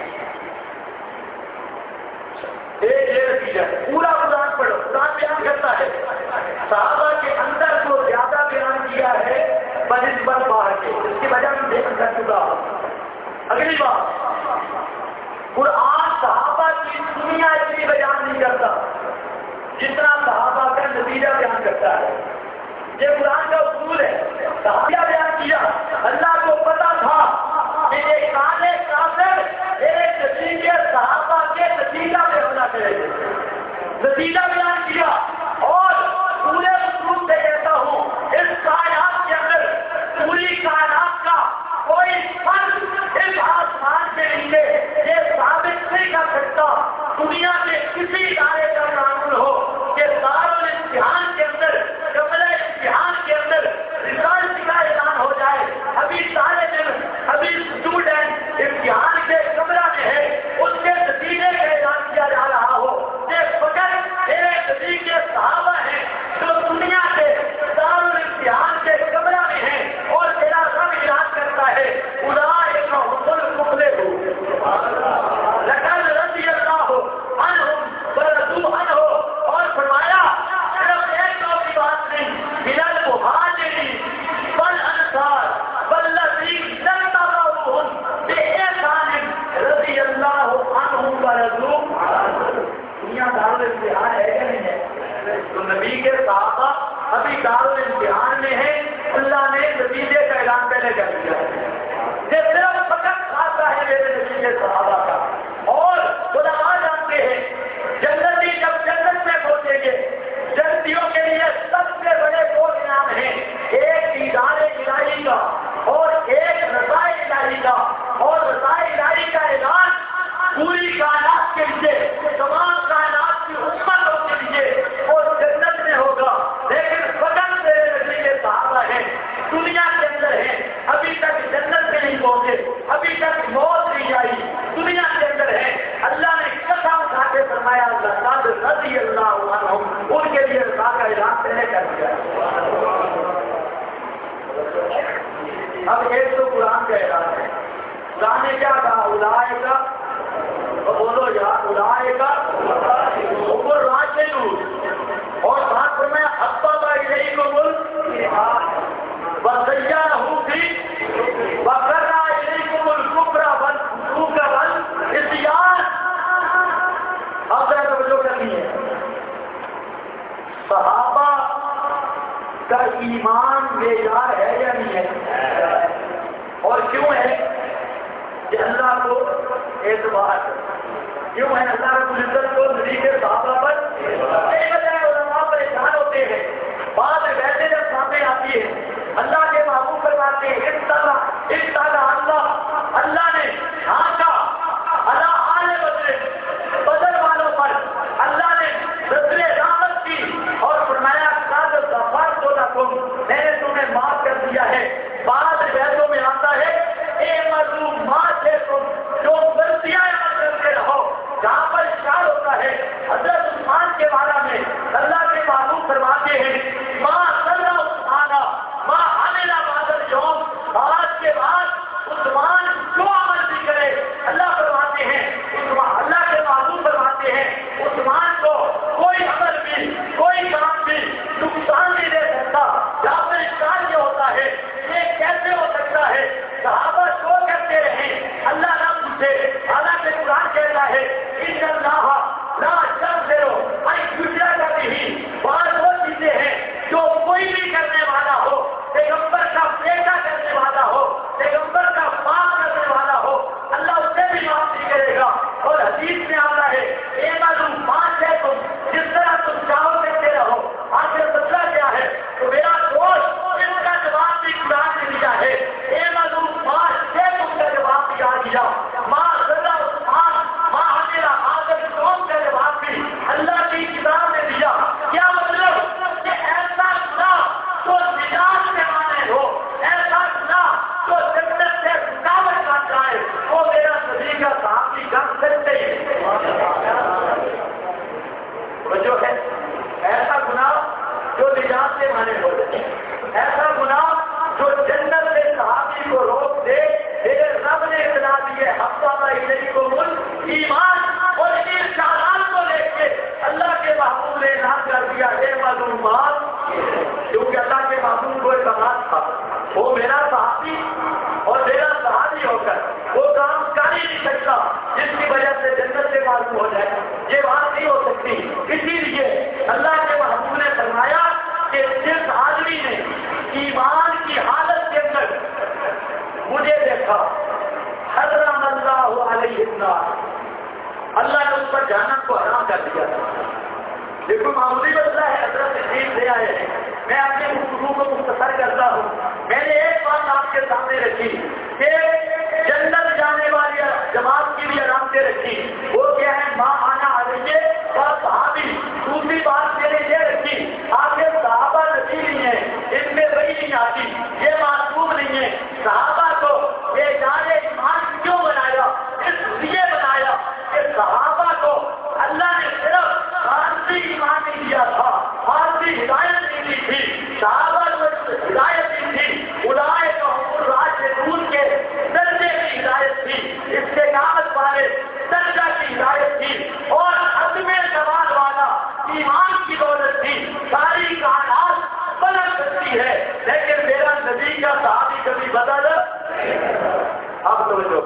ایک یہ نتیجہ ہے، پورا قرآن پڑھو، قرآن بیان کرتا ہے صحابہ کے اندر جو زیادہ بیان کیا ہے بنسبت باہر کے، اس کی وجہ میں دیکھ کر چکا۔ اگلی بات، قرآن صحابہ کی دنیا اتنی بیان نہیں کرتا جتنا صحابہ کا نتیجہ بیان کرتا ہے، یہ قرآن کا اصول ہے۔ صحابہ بیان کیا، اللہ کو پتا تھا کہ یہ کالے کافر ایک نتیجے صحابہ کے نتیجہ میں ہونا چاہیے، نتیجہ بیان کیا، اور پورے اصول سے کہتا ہوں اس کائنات کے اندر پوری کائنات کا کوئی فرد اس آسمان کے نیچے یہ ثابت نہیں کر سکتا دنیا کے کسی ادارے کا قانون ہو کہ دارالامتحان کے اندر قبل امتحان کے اندر رزلٹ کا اعلان ہو جائے پہلے کر دیا ہے، یہ صرف فقط خاصہ ہے میرے نبی کے صحابہ کا. اور علماء جانتے ہیں جنتی جب جنت میں پہنچیں گے جنتیوں کے لیے سب سے بڑے دو انعام ہیں، ایک دیدار الہی کا اور ایک رضا الہی کا. اور رضا الہی کا اعلان پوری کائنات کے لیے، تمام کائنات کی امتوں کے لیے وہ جنت میں ہوگا. لیکن فقط میرے نبی کے صحابہ ہیں، دنیا کے اندر ہیں، ابھی تک جنت میں نہیں پہنچے، ابھی تک موت نہیں آئی، دنیا کے اندر ہے. اللہ نے قسم اٹھا کے فرمایا لقد رضی اللہ عنہم، ان کے لیے رضا کا اعلان پہلے کر دیا. اب ایک تو قرآن کا اعلان ہے، قرآن نے کیا کہا؟ اولئک کا بولو یار، اولئک اوپر راشدون، اور بات میں حبب الیکم الایمان وزینہ فی وکرہ الیکم الکفر والفسوق والعصیان. اب ذرا توجہ کرنی ہے، صحابہ کا ایمان معیار ہے یا نہیں ہے؟ اور کیوں ہے کہ اللہ کو اعتبار کیوں ہے؟ اللہ رب العزت کو نبی کے صحابہ پر کئی وجہ علماء پریشان ہوتے ہیں. بات ویسے جب سامنے آتی ہے اللہ کے محبوب فرماتے ہیں اطلاع اللہ نے ڈھانکا اللہ آل بدر والوں پر، اللہ نے نظر رحمت کی اور فرمایا قد غفرت لکم، میں نے تمہیں معاف کر دیا ہے. بعض ویسوں میں آتا ہے اعملوا ما شئتم، جو غلطیاں عمل کرتے رہو. جہاں پر اشکال ہوتا ہے حضرت عثمان کے بارے میں اللہ کے محبوب فرماتے ہیں ما صلی عثمان ما عمل بعد اليوم، آج کے بعد عثمان جو عمل بھی کرے، اللہ فرماتے ہیں اللہ کے محبوب فرماتے ہیں عثمان کو کوئی عمل بھی کوئی کام بھی نقصان نہیں دے سکتا. جہاں پر اشکال یہ ہوتا ہے یہ کیسے ہو سکتا ہے؟ صحابہ شو کرتے رہے، اللہ نہ پوچھے. حالانکہ قرآن کہتا ہے ان اللہ لا یغفر ان یشرک بہ، بعض وہ چیزیں ہیں جو کوئی بھی کرنے والا ہو، پیغمبر کا بیٹا کرنے والا ہو، پیغمبر کا باپ کرنے والا ہو، اللہ اسے بھی معاف نہیں کرے گا. اور حدیث میں آتا ہے اعملوا ما شئتم، جس طرح تم چاہو کرتے رہو. آخر مسئلہ کیا ہے؟ تو میرا دوست اس کا جواب بھی قرآن نے دیا ہے. اعملوا ما شئتم کا جواب دیا گیا، ما صلی عثمان ما عمل آدم قوم کا جواب بھی اللہ کی کتاب نے دیا. کیا مطلب کہ ایسا گناہ جو نجات کے مانے ہو، ایسا گناہ جو جنت سے رکاوٹ بن جائے، وہ میرا نبی کا صحابی کر سکتے ہی جو ہے. ایسا گناہ جو نجات کے مانے ہو جائے، ایسا گناہ جو جنت سے صحابی کو روک دے. میرے رب نے اطلاع دی ہے حبب الیکم الایمان، اور ان ارشادات کو لے کے اللہ کے محبوب نے اعلان کر دیا اعملوا ما، کیونکہ اللہ کے محبوب کو اعتماد تھا وہ میرا صحابی اور میرا صحابی ہو کر وہ کام کر ہی نہیں سکتا جس کی وجہ سے جنت سے معلوم ہو جائے. یہ بات نہیں ہو سکتی. اسی لیے اللہ کے محبوب نے فرمایا کہ جس آدمی نے ایمان کی حالت کے اندر مجھے دیکھا حرم اللہ علیہ النار، اللہ نے اس پر جہنم کو حرام کر دیا تھا. دیکھو معمولی مسئلہ ہے، حضرت تشریف لے آئے ہیں، میں اپنے گفتگو کو مختصر کرتا ہوں. میں نے ایک بات آپ کے سامنے رکھی کہ جنت جانے والی جماعت کی بھی علامتیں رکھی، وہ کیا ہے؟ ماں آنا علیہ اور صحابی. دوسری بات میں نے یہ رکھی آخر صحابہ نبی نہیں ہے، ان میں وہی نہیں آتی، یہ معصوم نہیں ہے. صحابہ کو یہ جانے ایمان کیوں بنایا؟ اس لیے بنایا کہ صحابہ کو اللہ نے صرف فارسی ایمان نہیں دیا تھا، فارسی ہدایت نہیں دی تھی. صحابہ کو ہدایت دی تھی، اولئک هم الراشدون کے درجے کی ہدایت تھی، استقامت والے درجہ کی ہدایت تھی، اور عزم زوال والا ایمان کی دولت تھی. ساری کائنات بدل سکتی ہے لیکن میرا نبی کا صحابی کبھی بدل. اب توجہ،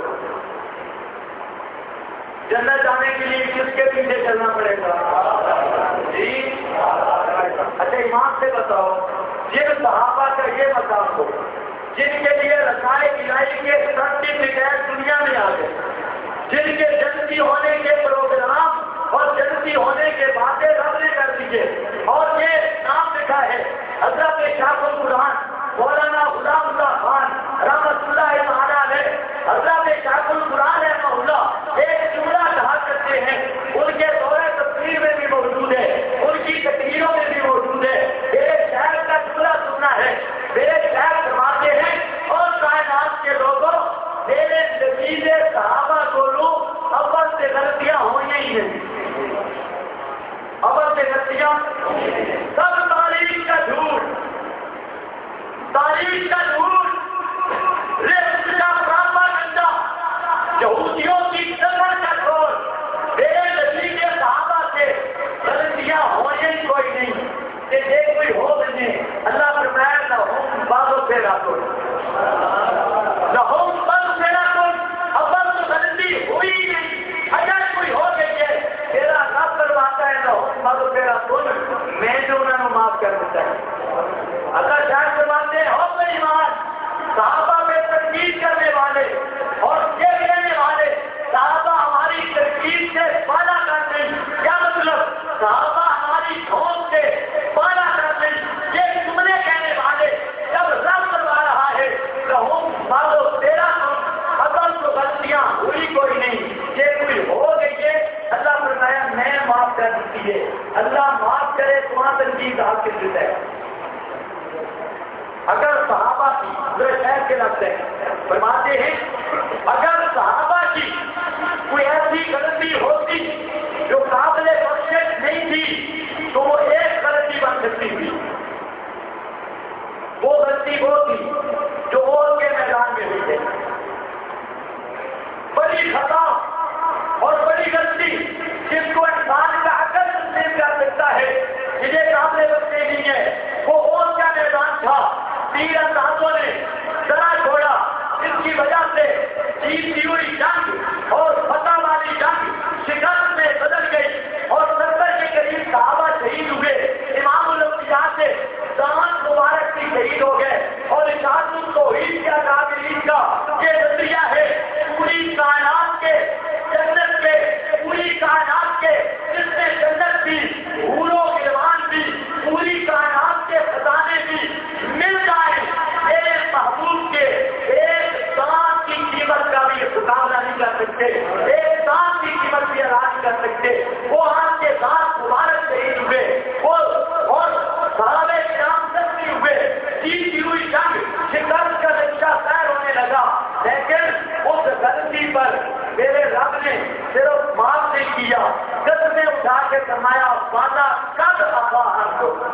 جنت جانے کے لیے کس کے پیچھے چلنا پڑے گا؟ جی اچھا ایمان سے بتاؤ، جن صحابہ کا یہ مقام ہو جن کے لیے رسائے الہی کے سرٹیفکیٹ دنیا میں آ گئے، جن کے جنتی ہونے کے پروگرام اور جنتی ہونے کے وعدے رب نے کر دیے، اور یہ نام لکھا ہے حضرت شاہ القرآن مولانا غلام اللہ خان رحمۃ اللہ تعالیٰ علیہ۔ حضرت شاہ القرآن رحمہ اللہ ایک جملہ کہا کرتے ہیں، ان کے دورہ تفسیر میں بھی موجود ہے، ان کی تقریروں میں بھی موجود ہے۔ میرے شہر کا جملہ سننا ہے، میرے شہر فرماتے ہیں اور کائنات کے لوگوں میرے نبی صحابہ کو لو اول سے غلطیاں ہوئی ہی نہیں، اول سے غلطیاں سب تاریخ کا جھوٹ، تاریخ کا جھوٹ، رزق کا پراپاگنڈا، یہودیوں کی سفر کا کھول، میرے نبی کے صحابہ سے غلطیاں ہوئی ہی کوئی نہیں کہ یہ کوئی ہو نہیں۔ اللہ فرمایا لہم بازو سے راتوں لہم بل سے راتوں، اول تو غلطی ہوئی نہیں، اگر کوئی ہو گئی ہے میرا رب کرواتا ہے لہم بازو سے راتوں، میں جو انہوں نے معاف کر دیتا ہے۔ اللہ شاید فرماتے ہیں ہو گئی ایمان، صحابہ میں تنقید کرنے والے اور یہ کہنے والے صحابہ ہماری تنقید سے بالا کر دیں، کیا مطلب صحابہ ہماری ٹھوک سے بالا کر دیں، یہ جملے کہنے والے جب رب کروا رہا ہے لہم مالو تیرا اصل تو غلطیاں ہوئی کوئی نہیں، یہ کوئی ہو گئی ہے اللہ فرمایا میں معاف کر دیتی ہے۔ اللہ معاف کرے تو وہاں تنقید حاصل ہے۔ اگر صحابہ کی شہر کے لفظ ہیں فرماتے ہیں اگر صحابہ کی کوئی ایسی غلطی ہوتی جو قابل بخشش نہیں تھی تو وہ ایک غلطی بن سکتی تھی، وہ غلطی وہ تھی جو وہ کے میدان میں ہوئی ہے، بڑی خطا اور بڑی غلطی جس کو انسان کا عقل تسلیم کر سکتا ہے مجھے قابل بخشش نہیں ہے، وہ اور کا میدان تھا۔ تیر اندازوں نے ذرا چھوڑا، جس کی وجہ سے جیتی ہوئی جنگ اور فتح والی جنگ شکست میں بدل گئی اور 70 کے قریب صحابہ شہید ہوئے، امام الانبیاء سے دامن مبارک بھی شہید ہو گئے، اور اشاعت التوحید کا قابلین کا یہ نظریہ ہے پوری کائنات کے جنت کے، پوری کائنات کے جس میں جنت بھی، حور و غلمان بھی، پوری کائنات کے خزانے بھی مل جائے، ایک محبوب کے ایک دانت کی قیمت کا بھی مقابلہ نہیں کر سکتے، ایک دانت کی قیمت بھی ادا نہیں کر سکتے۔ وہ آپ کے دانت مبارک شہید ہوئے، وہ اور صحابہ کرام زخمی ہوئے، جیتی ہوئی جنگ شکست کا نقشہ طے ہونے لگا، لیکن اس غلطی پر میرے رب نے صرف معاف نہیں کیا، قدمیں اٹھا کے فرمایا وعدہ کب عفا عنکم،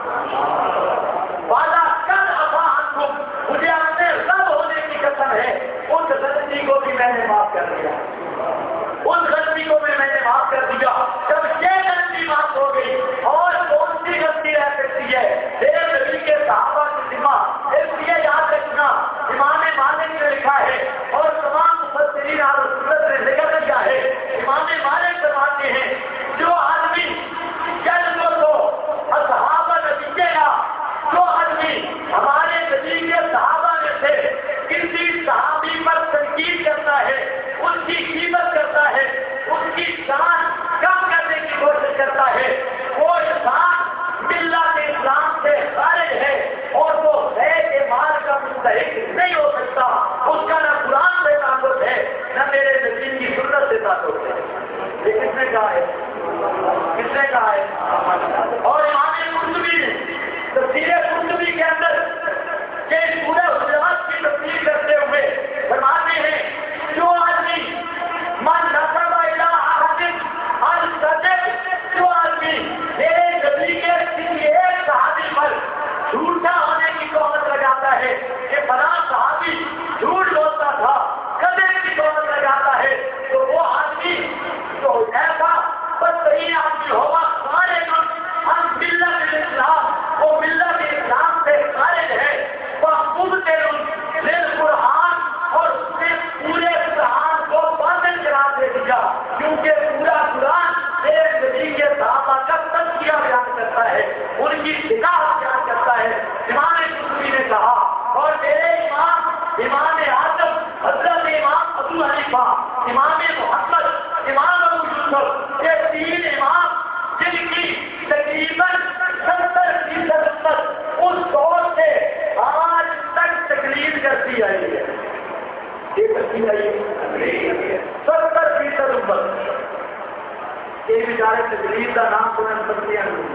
وعدہ کب عفا عنکم، مجھے اپنے رب ہونے کی قسم ہے اس غلطی کو بھی میں نے معاف کر دیا، اس غلطی کو بھی میں نے معاف کر دیا۔ جب یہ غلطی معاف ہو گئی اور کون سی غلطی رہ سکتی ہے؟ میرے نبی کے صحابہ کی ذمہ، اس لیے یاد رکھنا امام مالک نے لکھا ہے اور تمام مفسرین اور سنت نے ذکر کیا ہے، امام مالک فرماتے ہیں جو آدمی جنت کو اصحاب نبی کا، جو آدمی ہمارے نبی کے صحابہ میں سے کسی صحابی پر تنقید کرتا ہے، اس کی قیمت کرتا ہے، اس کی شان کم کرنے کی کوشش کرتا ہے، وہ انسان ملت اسلام سے خارج ہے اور وہ کے مال کا مستحق نہیں ہو سکتا، اس کا نہ قرآن سے تعلق ہے نہ میرے نبی کی سنت سے تعلق ہے۔ یہ کس نے کہا ہے؟ کس نے کہا ہے؟ اور امام قرطبی نے تفسیر قرطبی کے اندر کہ پورے حجرات کی تفسیر کرتے ہوئے فرماتے ہیں جو آدمی من نسب الی احد ان صدق، جو آدمی میرے نبی کے کسی ایک صحابی پر جھوٹا ہونے کی تہمت لگاتا ہے کہ فلاں صحابی جھوٹ بولتا تھا، کدے کی تہمت لگاتا ہے، تو وہ آدمی جو ایسا بدترین آدمی ہوگا ہمارے ہم ملت اسلام، وہ ملت اسلام سے خارج ہے، وہ قرآن اور اس نے پورے قرآن کو باطل قرار دے دیا، کیونکہ پورا قرآن ایک نبی کے صحابہ کا تذکیہ بیان کرتا ہے، ان کی شکایت بیان کرتا ہے۔ امام قرطبی نے کہا اور میرے امام حضرت امام ابو حنیفہ، امام محمد، امام ابو یوسف، یہ تین امام جن کی تقریباً 70% امت اس دور سے آج تک تقلید کرتی آئی ہے. یہ کرتی آئی ہے 70% امت. یہ بیچارے تقلید کا نام سنن سکتے ہیں.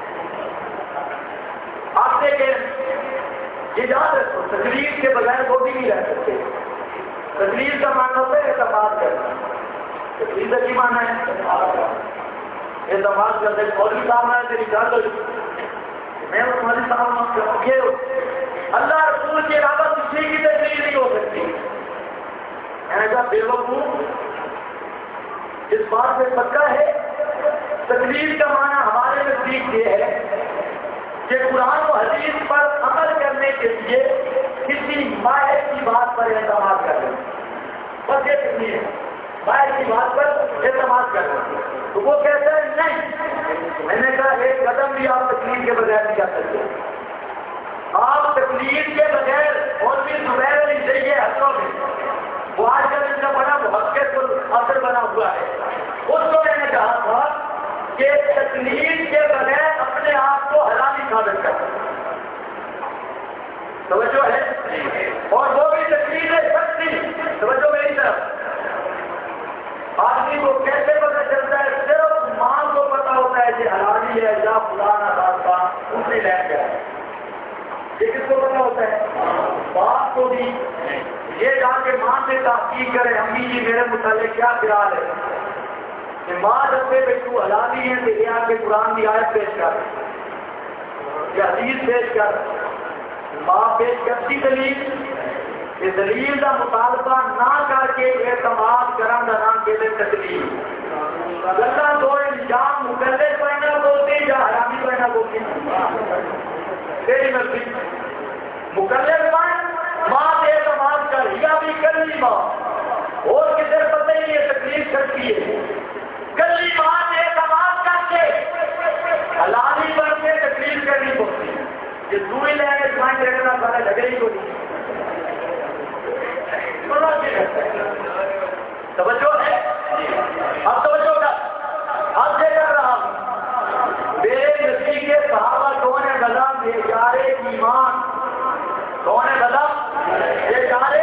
آپ دیکھیں، یہ یاد رکھو، تقلید کے بغیر وہ بھی نہیں رہ سکتے. تقلید کا معنی ہوتا ہے اعتماد کرنا. تقلید کا کی معنی ہے اعتماد کرتے. مولوی صاحب نے تیری گل ہوئی، میں اس مولوی صاحب کے اللہ رسول کے علاوہ کسی کی تقلید نہیں ہو سکتی. میں نے کہا بے وقوف، اس بات سے پکا ہے. تقلید کا معنی ہمارے نزدیک یہ ہے کہ قرآن و حدیث پر عمل کرنے کے لیے کسی ماہر کی بات پر اعتماد کرنا. بس یہ تقلید ہے، ماہر کی بات پر اعتماد کرنا. تو وہ کہتے ہیں نہیں. میں نے کہا ایک قدم بھی آپ تقلید کے بغیر نہیں کر سکتے. آپ تقلید کے بغیر اور بھی زبیر علی چاہیے حضروں میں، وہ آج کل ان کا بڑا محقق اثر بنا ہوا ہے. اس کو میں نے کہا تھا کہ تقلید کے بغیر اپنے آپ کو حلالی ثابت کر. توجہ ہے؟ اور وہ بھی تقلید ہے سچی. توجہ میری طرف. آدمی کو کیسے پتہ چلتا ہے؟ صرف ماں کو پتا ہوتا ہے کہ حلالی ہے یا فلانا راستہ اس نے لے گیا. یہ کس کو پتا ہوتا ہے؟ باپ کو بھی. یہ جا کے ماں سے تحقیق کرے، امی جی میرے متعلق کیا خیال ہے؟ کہ ماں جب سے تو حلالی ہے تو یہ آ کے قرآن کی آیت پیش کر یا حدیث پیش کر. ماں پیش کرتی دلیل، یہ دلیل کا مطالبہ نہ کر کے اعتماد کرن کا نام کہتے تقلید. گلا دو انجام مقلد پہنا بولتی یا حرامی پہنا بولتی، تیری مرضی. مقلد بن، ماں پہ اعتماد کر، یا بھی کلی ماں اور کسی پتہ ہی نہیں ہے تقلید کرتی ہے. کلی ماں پہ اعتماد کر کے حلالی بن کے تقلید کرنی پڑتی. یہ دوئی لے کے سمجھ دیکھنا سارے لگے ہی کو نہیں. توجہ ہے؟ اب توجہ کا اب یہ کر رہا ہوں. میرے نبی کے صحابہ کون ہے؟ غلام بے یارے ایمان. کون ہے غلام؟ بے یارے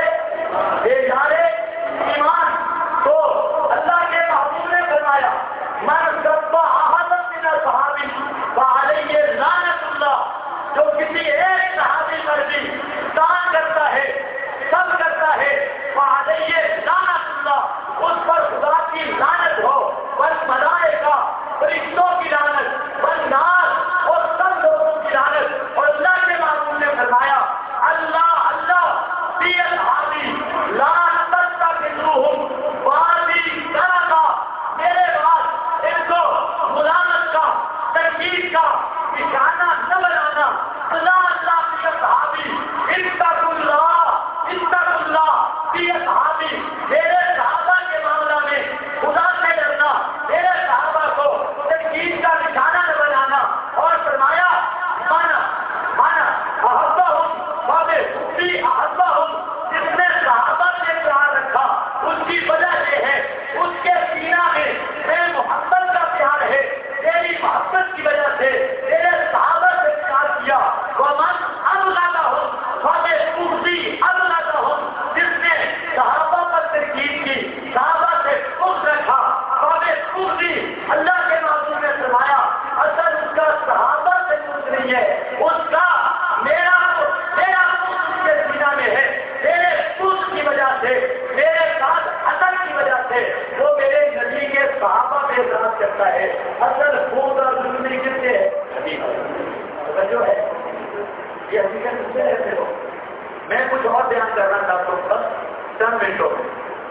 ایمان. تو اللہ کے محبوب نے فرمایا من سب احد من الصحابی فعلیہ لعنت اللہ. جو کسی ایک صحابی پر بھی دان کرتا ہے، سب کرتا ہے، فعلیہ لعنت اللہ، اس پر خدا کی لعنت ہو. والملائکہ، فرشتوں کی لعنت، والناس، اور سب لوگوں کی لعنت. اور اللہ کے محبوب نے فرمایا اللہ فی اصحابی لا تتخذوہم وادی درجہ. میرے بعد ان کو ملامت کا، تنقید کا نشانہ نہ بنانا. اللہ فی اصحابی اتقوا اللہ فی اصحابی. میرے صحابہ کے معاملہ میں خدا سے ڈرنا، میرے صحابہ کو تنقید کا نشانہ نہ بنانا. اور فرمایا مانا جس نے صحابہ سے پیار رکھا اس کی وجہ یہ ہے اس کے سینہ میں میرے محبت کا پیار ہے. تیری محبت کی وجہ سے تیرے صحابہ سے پیار کیا. ومن ابغضهم فبغضهم، جس نے صحابہ پر تنقید کی، صحابہ سے بغض رکھا، فبغضی. اللہ کے محبوب نے فرمایا اصل اس کا صحابہ سے بغض نہیں ہے، اس کا میرا اس کے سینہ میں ہے. میرے بغض کی وجہ سے، میرے ساتھ حسد کی وجہ سے وہ میرے نبی کے صحابہ پہ اعتراض کرتا ہے. اصل بغض اور دشمنی کس سے ہے؟ جو ہے یہ حقیقت کس سے رہتے ہو. میں کچھ اور بیان کرنا چاہتا ہوں بس چند منٹوں میں.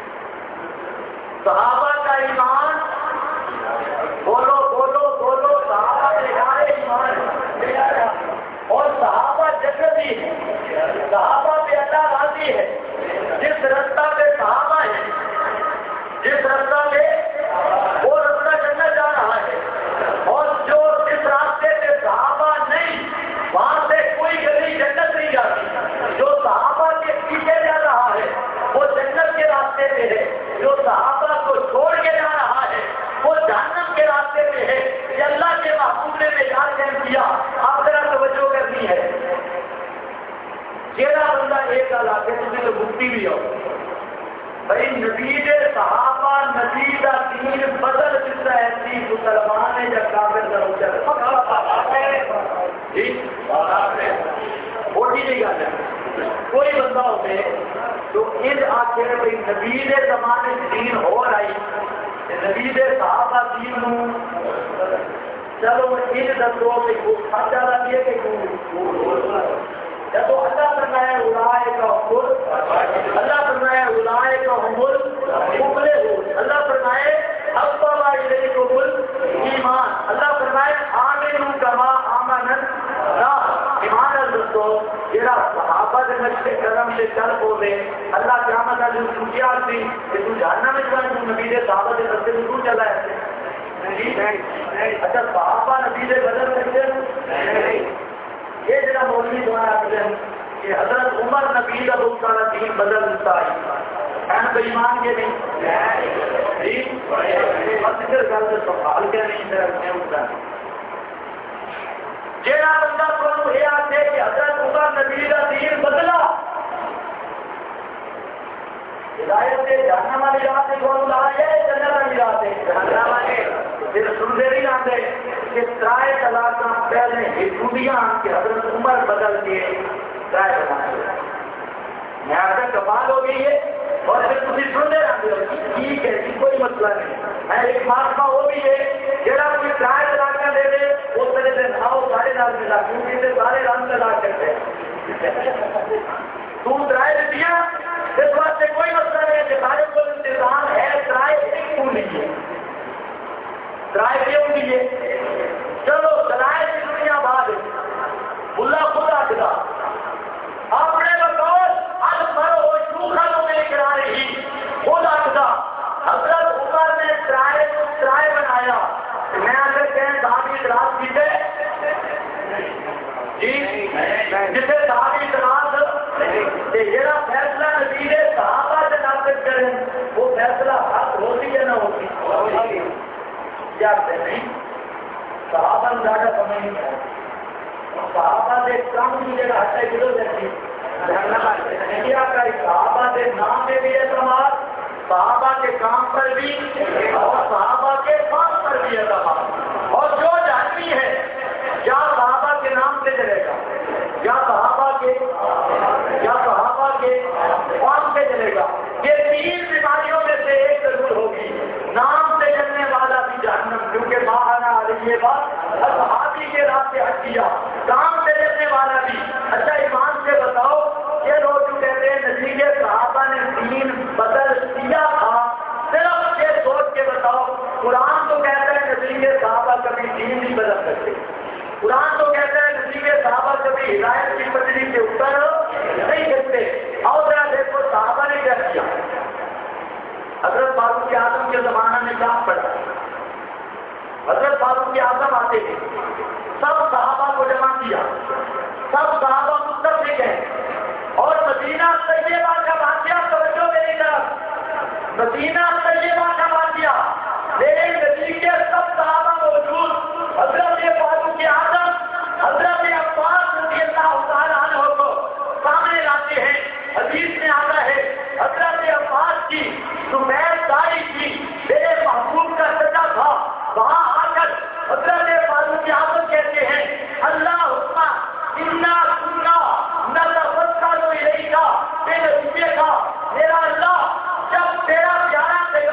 صحابہ کا ایمان، بولو صحابہ کے ایمان. اور صحابہ جنتی ہے، صحابہ پہ اللہ راضی ہے. جس رستہ پہ صحابہ ہے، جس رستہ پہ وہ رستہ جنت جا رہا ہے. اور جو جس راستے پہ صحابہ نہیں، وہاں سے کوئی گلی جنت نہیں جاتی. جو صحابہ کے پیچھے جا رہا ہے وہ چھٹی بھی ہو بھائی نبی دے صحابہ نبی دا دین بدل دیتا ہے سی مسلمان ہے یا کافر دا ہو جائے وہی نہیں گل ہے کوئی بندہ ہوتے تو ان آخر بھائی نبی دے زمانے دین ہو رہی نبی دے صحابہ دین نو چلو ان دسو کہ وہ سچا لگے کہ جب اللہ فرمایا اولئک هم اللہ فرمایا اولئک هم المفلحون اللہ فرمائے اطلع الیکم الایمان اللہ فرمائے آمنوا کما آمن الناس ایمان الرسو جڑا صحابہ دے نقش قدم سے چل پوے اللہ قیامت دا جو کیا سی کہ تو جہنم میں جان نبی دے صحابہ دے راستے میں دور چلا ہے اچھا صحابہ نبی دے بدل سکتے نہیں یہ جڑا مولوی دوارا آتے ہیں کہ حضرت عمر نبی کا بہت سارا دین بدل دیتا ہے بے ایمان کے نہیں پھر گل سے سنبھال کے نہیں ہوتا جڑا بندہ کو یہ آتے کہ حضرت عمر نبی کا دین بدلا ہدایت سے جہنم والی رات سے کون لا ہے جنت والی رات ہے جہنم والے پھر سنتے نہیں آتے کہ ترائے طلاق پہلے ہندویاں کہ حضرت عمر بدل کے ترائے بنا میں آگے کمال ہو گئی ہے اور پھر تھی سنتے رہتے ہو ٹھیک ہے کوئی مسئلہ نہیں میں ایک مہاتما وہ بھی ہے جہاں کوئی ترائے طلاق کا دے دے وہ میرے دن آؤ سارے رات ملا کیونکہ سارے رات طلاق کرتے ہیں تم ترائے دیا اس واسطے کوئی مسئلہ نہیں ہے کہ سارے کو انتظام ہے ترائے کیوں نہیں ہے ترائے کیوں نہیں ہے چلو ترائے کی دنیا بعد ملا خود آخلا اپنے بطور اب مرو شوخانوں میں کرا رہی خود آخلا حضرت عمر نے ترائے کو ترائے بنایا میں اگر کہیں دادی رات کیتے جی جسے دادی رات جڑا فیصلہ نبی دے صحابہ سے نافذ کرے وہ فیصلہ حق ہوتی ہے نہ ہوتی کیا نہیں صحابہ زیادہ سمجھ نہیں ہے صحابہ سے کم کی جگہ ہٹے کلو دیکھی انڈیا کا صحابہ کے نام میں بھی اعتماد صحابہ کے کام پر بھی اور صحابہ کے کام پر بھی اعتماد اور جو جانتی ہے یا صحابہ کے نام سے چلے گا یا صحابہ کے کام سے چلے گا یہ تین بیماریوں میں سے ایک ضرور ہوگی نام سے چلنے والا بھی جہنم کیونکہ ماہانہ آ رہی ہے بات صحابی کے راستے ہٹ کیا کام سے چلنے والا بھی اچھا ایمان سے بتاؤ یہ لوگ جو کہتے ہیں نتیجے صحابہ نے دین بدل دیا تھا صرف یہ سوچ کے بتاؤ قرآن تو کہتا ہے نتیجے صحابہ کبھی دین نہیں بدل سکتے قرآن تو کہتا ہے نتیجے صحابہ کبھی ہدایت کی پٹری کے اوپر نہیں سکتے اور ذرا دیکھو صحابہ نے کیا کیا حضرت فاروق اعظم کے زمانہ میں کام پڑا حضرت فاروق اعظم آتے تھے سب صحابہ کو جمع کیا سب صحابہ متفق ہیں اور مدینہ طیبہ کا واقعہ توجہ میری طرف مدینہ طیبہ کا واقعہ میرے نتیجے سب صحابہ موجود حضرت فاروق اعظم حضرت عباس رضی اللہ تعالیٰ عنہ کو سامنے لاتے ہیں حدیث میں آتا ہے حضرت عباس کی سمیر داری کی میرے محبوب کا سجا تھا وہاں آ کر حضرت فاروق اعظم کہتے ہیں اللہ حکمہ انا سننا نتوکل الیک میرے نتیجے کا میرا اللہ جب تیرا پیارا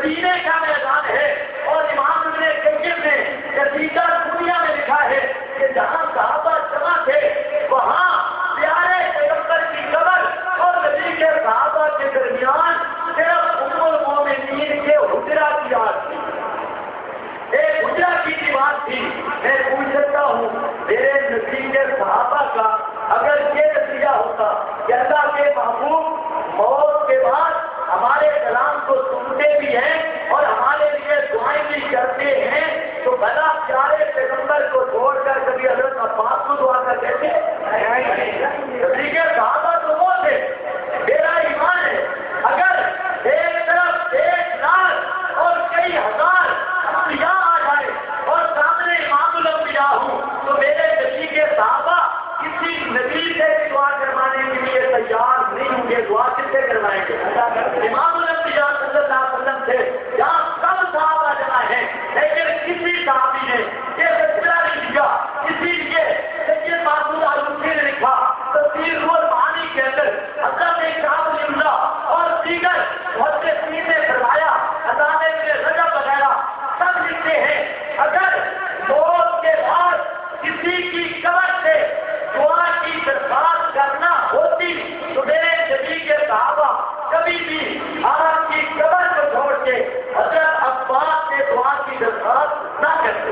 مدینے کا میدان ہے اور امام ابن قیم نے قصیدہ دنیا میں لکھا ہے کہ جہاں صحابہ جمع تھے وہاں پیارے پیغمبر کی قبر اور نبی کے صحابہ کے درمیان صرف ام المومنین کے حجرہ کی آگ تھی، ایک حجرہ کی دیوار تھی۔ میں پوچھ سکتا ہوں میرے نبی کے صحابہ کا اگر یہ نتیجہ ہوتا کہ اللہ کے محبوب موت کے بعد ہمارے کلام کو سنتے بھی ہیں اور ہمارے لیے دعائیں بھی کرتے ہیں تو بھلا پیارے پیغمبر کو چھوڑ کر کبھی حضرت عباس کو دعا کر دیتے؟ نبی کے صحابہ تو وہ تھے۔ میرا ایمان ہے اگر ایک طرف 1 لاکھ اور کئی ہزار انبیاء آ جائے اور سامنے امام الانبیاء ہوں تو میرے نبی کے صحابہ کسی نبی سے دعا کروانے کے لیے تیار نہیں ہوں گے۔ دعا کس سے کروائیں گے؟ امام الانبیاء صلی اللہ علیہ وسلم سے جہاں سب صحابہ جمع ہیں لیکن کسی صحابی نے یہ فیصلہ نہیں دیا، اسی لیے سید محمود آلوسی نے لکھا تفسیر روح المعانی کے اندر حضرت شاہ ولی اللہ اور دیگر محدثین نے فرمایا، حضرت ابن رجب وغیرہ سب لکھتے ہیں اگر موت کے بعد کسی کی قبر سے دعا کی درخواست کرنا ہوتی تو میرے نبی کے صحابہ کبھی بھی آپ کی قبر کو چھوڑ کے حضرت عباس سے دعا کی درخواست نہ کرتے۔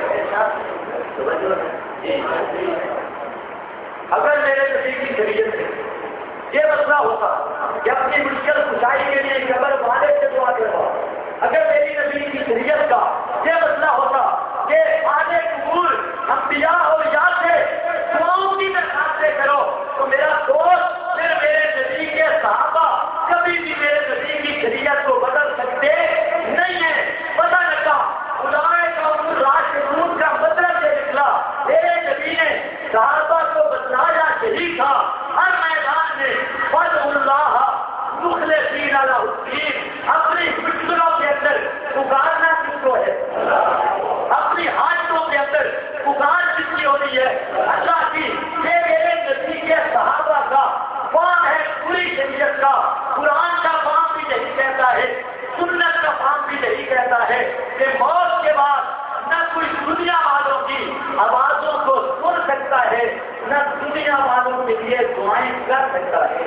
اگر میرے نبی کی شریعت سے یہ مسئلہ ہوتا کہ اپنی مشکل کشائی کے لیے قبر والے سے دعا کروا، اگر میری نبی کی شریعت کا یہ مسئلہ ہوتا کہ آنے قبول انبیاء اور یا سے دعاؤں کی درخواستیں کرو تو میرا دوست پھر میرے نبی کے صحابہ کبھی بھی میرے نبی کی شریعت کو بدل سکتے نہیں ہیں۔ پتہ لگا خدائے کا راشدون کا مطلب یہ نکلا میرے نبی نے صحابہ کو بتلایا یہی تھا ہر میدان میں فضل اللہ مخلصین علی الدین، اپنی مشکلوں کے اندر پکارنا کس کو ہے؟ اپنی حاجتوں کے اندر پکار کس کی ہونی ہے؟ اللہ کی۔ یہ میرے نبی کے صحابہ کا فام ہے پوری شریعت کا۔ قرآن کا فام بھی یہی کہتا ہے، سنت کا فام بھی یہی کہتا ہے کہ موت کے بعد نہ کوئی دنیا والوں کی آوازوں کو سن سکتا ہے نہ دنیا والوں کے لیے دعائیں کر سکتا ہے۔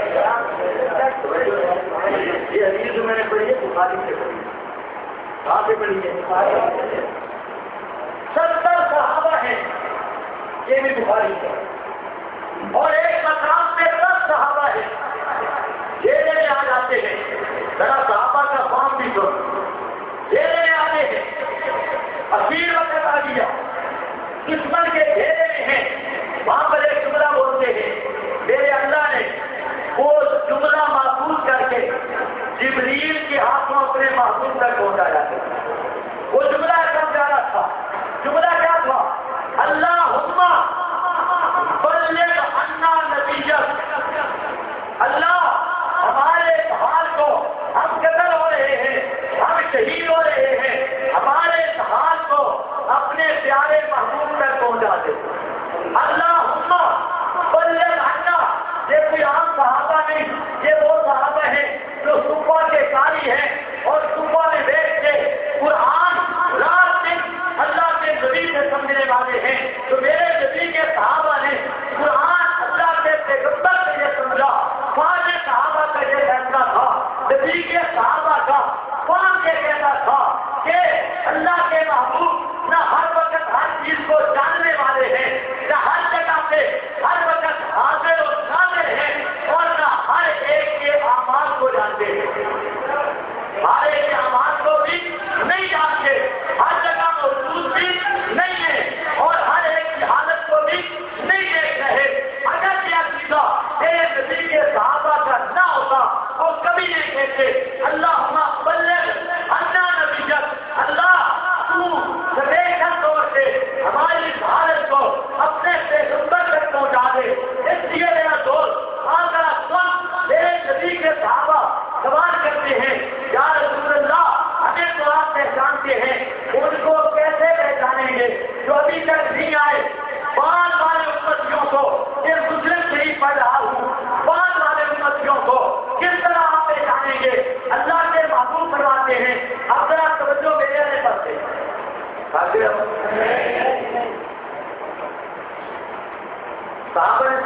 یہ حدیث جو میں نے پڑھی ہے بخاری سے پڑھی، کہاں سے پڑھی ہے؟ 70 صحابہ ہیں، یہ بھی بخاری ہے، اور ایک مقام پہ 10 صحابہ ہیں، جیلے میں آ جاتے ہیں۔ ذرا صحابہ کا فارم بھی کرو، جیلے میں آتے ہیں، اخیر وقت آ گیا، دشمن کے گھیرے میں ہیں، وہاں پر ایک جملہ بولتے ہیں، میرے اللہ نے وہ جملہ محفوظ کر کے جبریل کے ہاتھوں اپنے محفوظ تک پہنچایا ہے۔ وہ جملہ سمجھانا تھا، جملہ کیا تھا؟ اللہم بلغ عنا نبیک، اللہ ہمارے حال کو، ہم قتل ہو رہے ہیں، ہم شہید ہو رہے ہیں، ہمارے حال کو اپنے پیارے محبوب تک پہنچا دے۔ اللہم بلغ عنا، یہ کوئی عام صحابہ نہیں، یہ وہ صحابہ ہیں جو صوفہ کے قاری ہیں اور صوفہ میں بیٹھ کے قرآن رات دن اللہ کے نبی سے سمجھنے والے ہیں۔ تو میرے نبی کے صحابہ نے قرآن اللہ کے پیغمبر سے یہ سمجھا، فاجر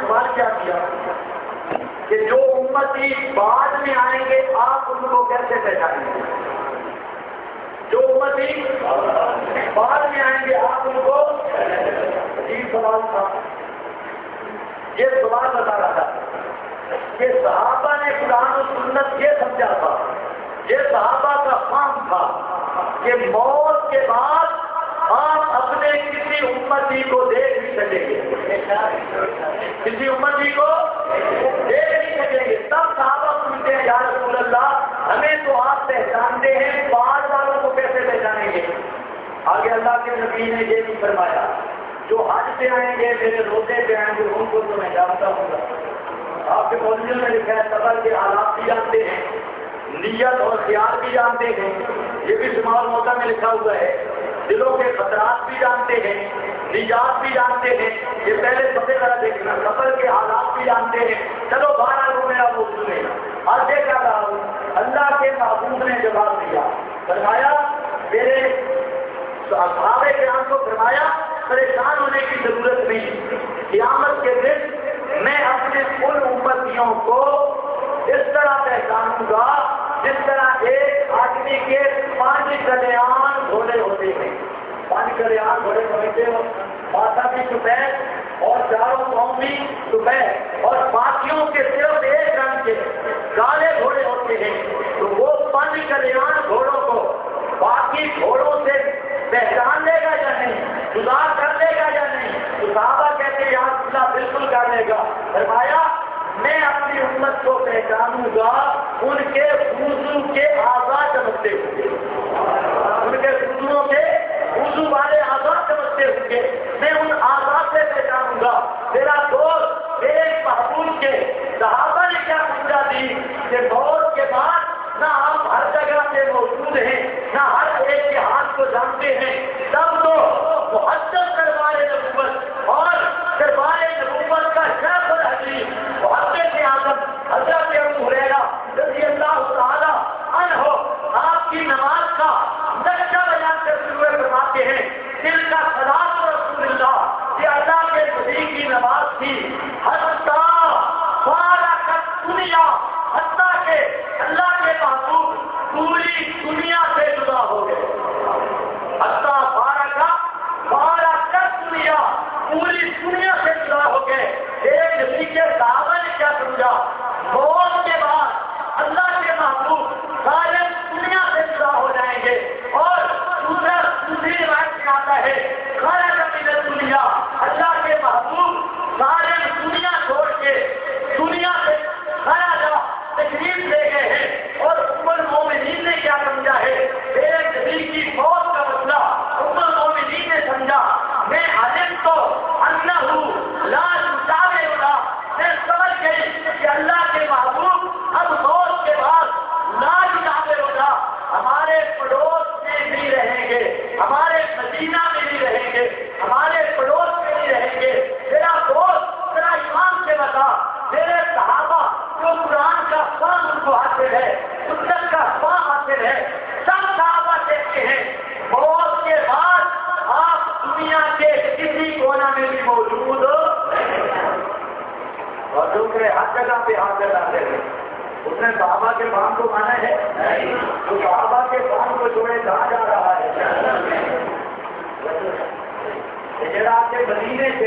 سوال کیا کیا کہ جو امتی بعد میں آئیں گے آپ ان کو کیسے پہچانیں گے؟ جو امتی بعد میں آئیں گے آپ ان کو، عجیب سوال تھا۔ یہ سوال بتا رہا تھا کہ صحابہ نے قرآن و سنت یہ سمجھا تھا، یہ صحابہ کا فہم تھا کہ موت کے بعد آپ اپنے کسی امتی کو دیکھ نہیں سکیں گے، کسی امتی کو دیکھ نہیں سکیں گے۔ تب صحابہ پوچھتے ہیں یا رسول اللہ ہمیں تو آپ پہچانتے ہیں، بعد والوں کو کیسے پہچانیں گے؟ آگے اللہ کے نبی نے یہ بھی فرمایا جو حج پہ آئیں گے میرے روزے پہ آئیں گے ان کو تو میں جانتا ہوں گا۔ آپ کے موضوع میں لکھا ہے صبر کے حالات بھی جانتے ہیں، نیت اور خیال بھی جانتے ہیں، یہ بھی شمال موقع میں لکھا ہوا ہے، دلوں کے خطرات بھی جانتے ہیں، نجات بھی جانتے ہیں۔ یہ پہلے سب سے ذرا دیکھنا، صبر کے حالات بھی جانتے ہیں۔ چلو 12 لوگ میرا موضوع ہے، آج دیکھ رہا ہوں اللہ کے محبوب نے جواب دیا، فرمایا میرے صحابہ کرام کو فرمایا پریشان ہونے کی ضرورت نہیں، قیامت کے دن میں اپنے ان امتیوں کو اس طرح پہچانوں گا جس طرح ایک آدمی کے 5 کلیان گھوڑے ہوتے ہیں، 5 کلیان گھوڑے ہوتے ہیں، ماتھا بھی سفید اور چاروں پاؤں بھی سفید اور باقیوں کے صرف ایک رنگ کے کالے گھوڑے ہوتے ہیں، تو وہ 5 کلیان گھوڑوں کو باقی گھوڑوں سے پہچان لے گا یا نہیں، جدا کر لے گا یا نہیں؟ تو صحابہ کہتے ہیں یا رسول اللہ بالکل کر لے گا۔ فرمایا میں اپنی امت کو پہچانوں گا ان کے وضو کے اعضاء چمکتے ہوں گے، ان کے وضوؤں کے وضو والے اعضاء چمکتے ہوں گے، میں ان اعضاء سے پہچانوں گا۔ میرا دوست میرے محبوب کے صحابہ نے کیا سمجھا دی کہ موت کے بعد نہ آپ ہر جگہ سے موجود ہیں، نہ ہر ایک کے ہاتھ کو جانتے ہیں، تب تو محدث دربار نبوت اور دربار نبوت کا شیخ الحدیث محدث اعظم حضرت ابو ہریرہ رضی اللہ تعالی عنہ آپ کی نماز کا نقشہ بیان کرتے ہوئے فرماتے ہیں دل کا صلاۃ رسول اللہ، یہ اللہ کے نبی کی نماز تھی، حتی فارقت دنیا، حتیٰ کہ اللہ کے محبوب پوری دنیا سے جدا ہو گئے، حتیٰ فارقت دنیا، پوری دنیا سے جدا ہو گئے۔ ایک نبی کے صحابہ نے کیا سمجھا؟ موت کے بعد اللہ کے محبوب سارے دنیا سے جدا ہو جائیں گے، اور دوسری روایت میں آتا ہے خرج من الدنیا، اللہ کے محبوب سارے دنیا چھوڑ کے دنیا سے تشریف لے گئے ہیں۔ اور ام المومنین نے کیا سمجھا ہے؟ ایک نبی کی موت کا مسئلہ ام المومنین نے سمجھا، میں علم تو انہ لا یشابہ ولا، میں سمجھ گئی کہ اللہ کے محبوب اب موت کے بعد لا یشابہ ولا ہمارے پڑوس میں بھی رہیں گے، ہمارے مدینہ میں بھی رہیں گے، ہمارے پڑوس میں بھی رہیں گے۔ میرا دوست ذرا ایمان سے بتا، میرے صحابہ جو قرآن کا فہم ان کو حاصل ہے، سنت کا فہم حاصل ہے، سب صحابہ کہتے ہیں موت کے بعد آپ دنیا کے کسی کونا میں بھی موجود اور دوسرے ہر جگہ پہ حاضر آتے ہیں۔ اس نے صحابہ کے فہم کو مانا ہے، تو صحابہ کے فہم کو چھوڑے کہاں جا رہا ہے؟ جڑا آپ کے مدینے سے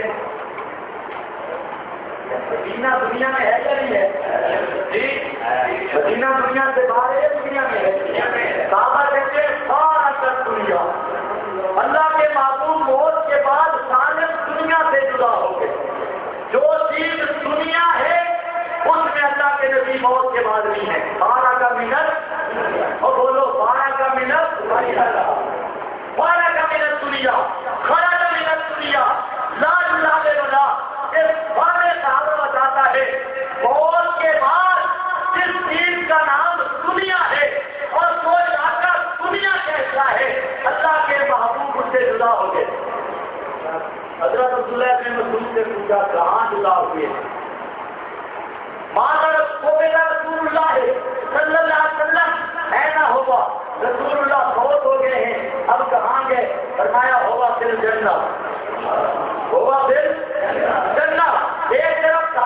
مدینہ دنیا میں ہے یا نہیں ہے؟ جی مدینہ دنیا سے باہر ہے، دنیا میں ہے۔ صحابہ کہتے ہیں سارا کر دنیا، اللہ کے محبوب موت کے بعد سارے دنیا سے جدا ہو گئے۔ جو چیز دنیا ہے اس میں اللہ کے نبی موت کے بعد نہیں ہے۔ 12 کا منٹ اور بولو 12 کا منٹ 12 کا منٹ دنیا، خرج من الدنیا لا یشابہ ولا، بارے صحابہ بتاتا ہے موت کے بعد جس چیز کا نام دنیا ہے اور کوئی جا کر دنیا کہتا ہے، اللہ کے محبوب اس سے جدا ہو گئے۔ حضرت عبداللہ بن مسعود سے پوچھا کہاں جدا ہوئے؟ رسول اللہ صلی اللہ علیہ وسلم ایسا ہوگا، رسول اللہ بہت ہو گئے ہیں، اب کہاں گئے؟ فرمایا ہوگا پھر جنت، ہوگا پھر جنت۔ ایک طرف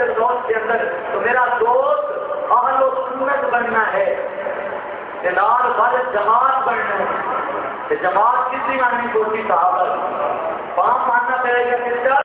فردوس کے اندر، تو میرا دوست اہل و سنت بننا ہے، نال خالد جماعت بننا ہے۔ جماعت کسی معنی کو صحابہ، پام ماننا پڑے گا کس کا؟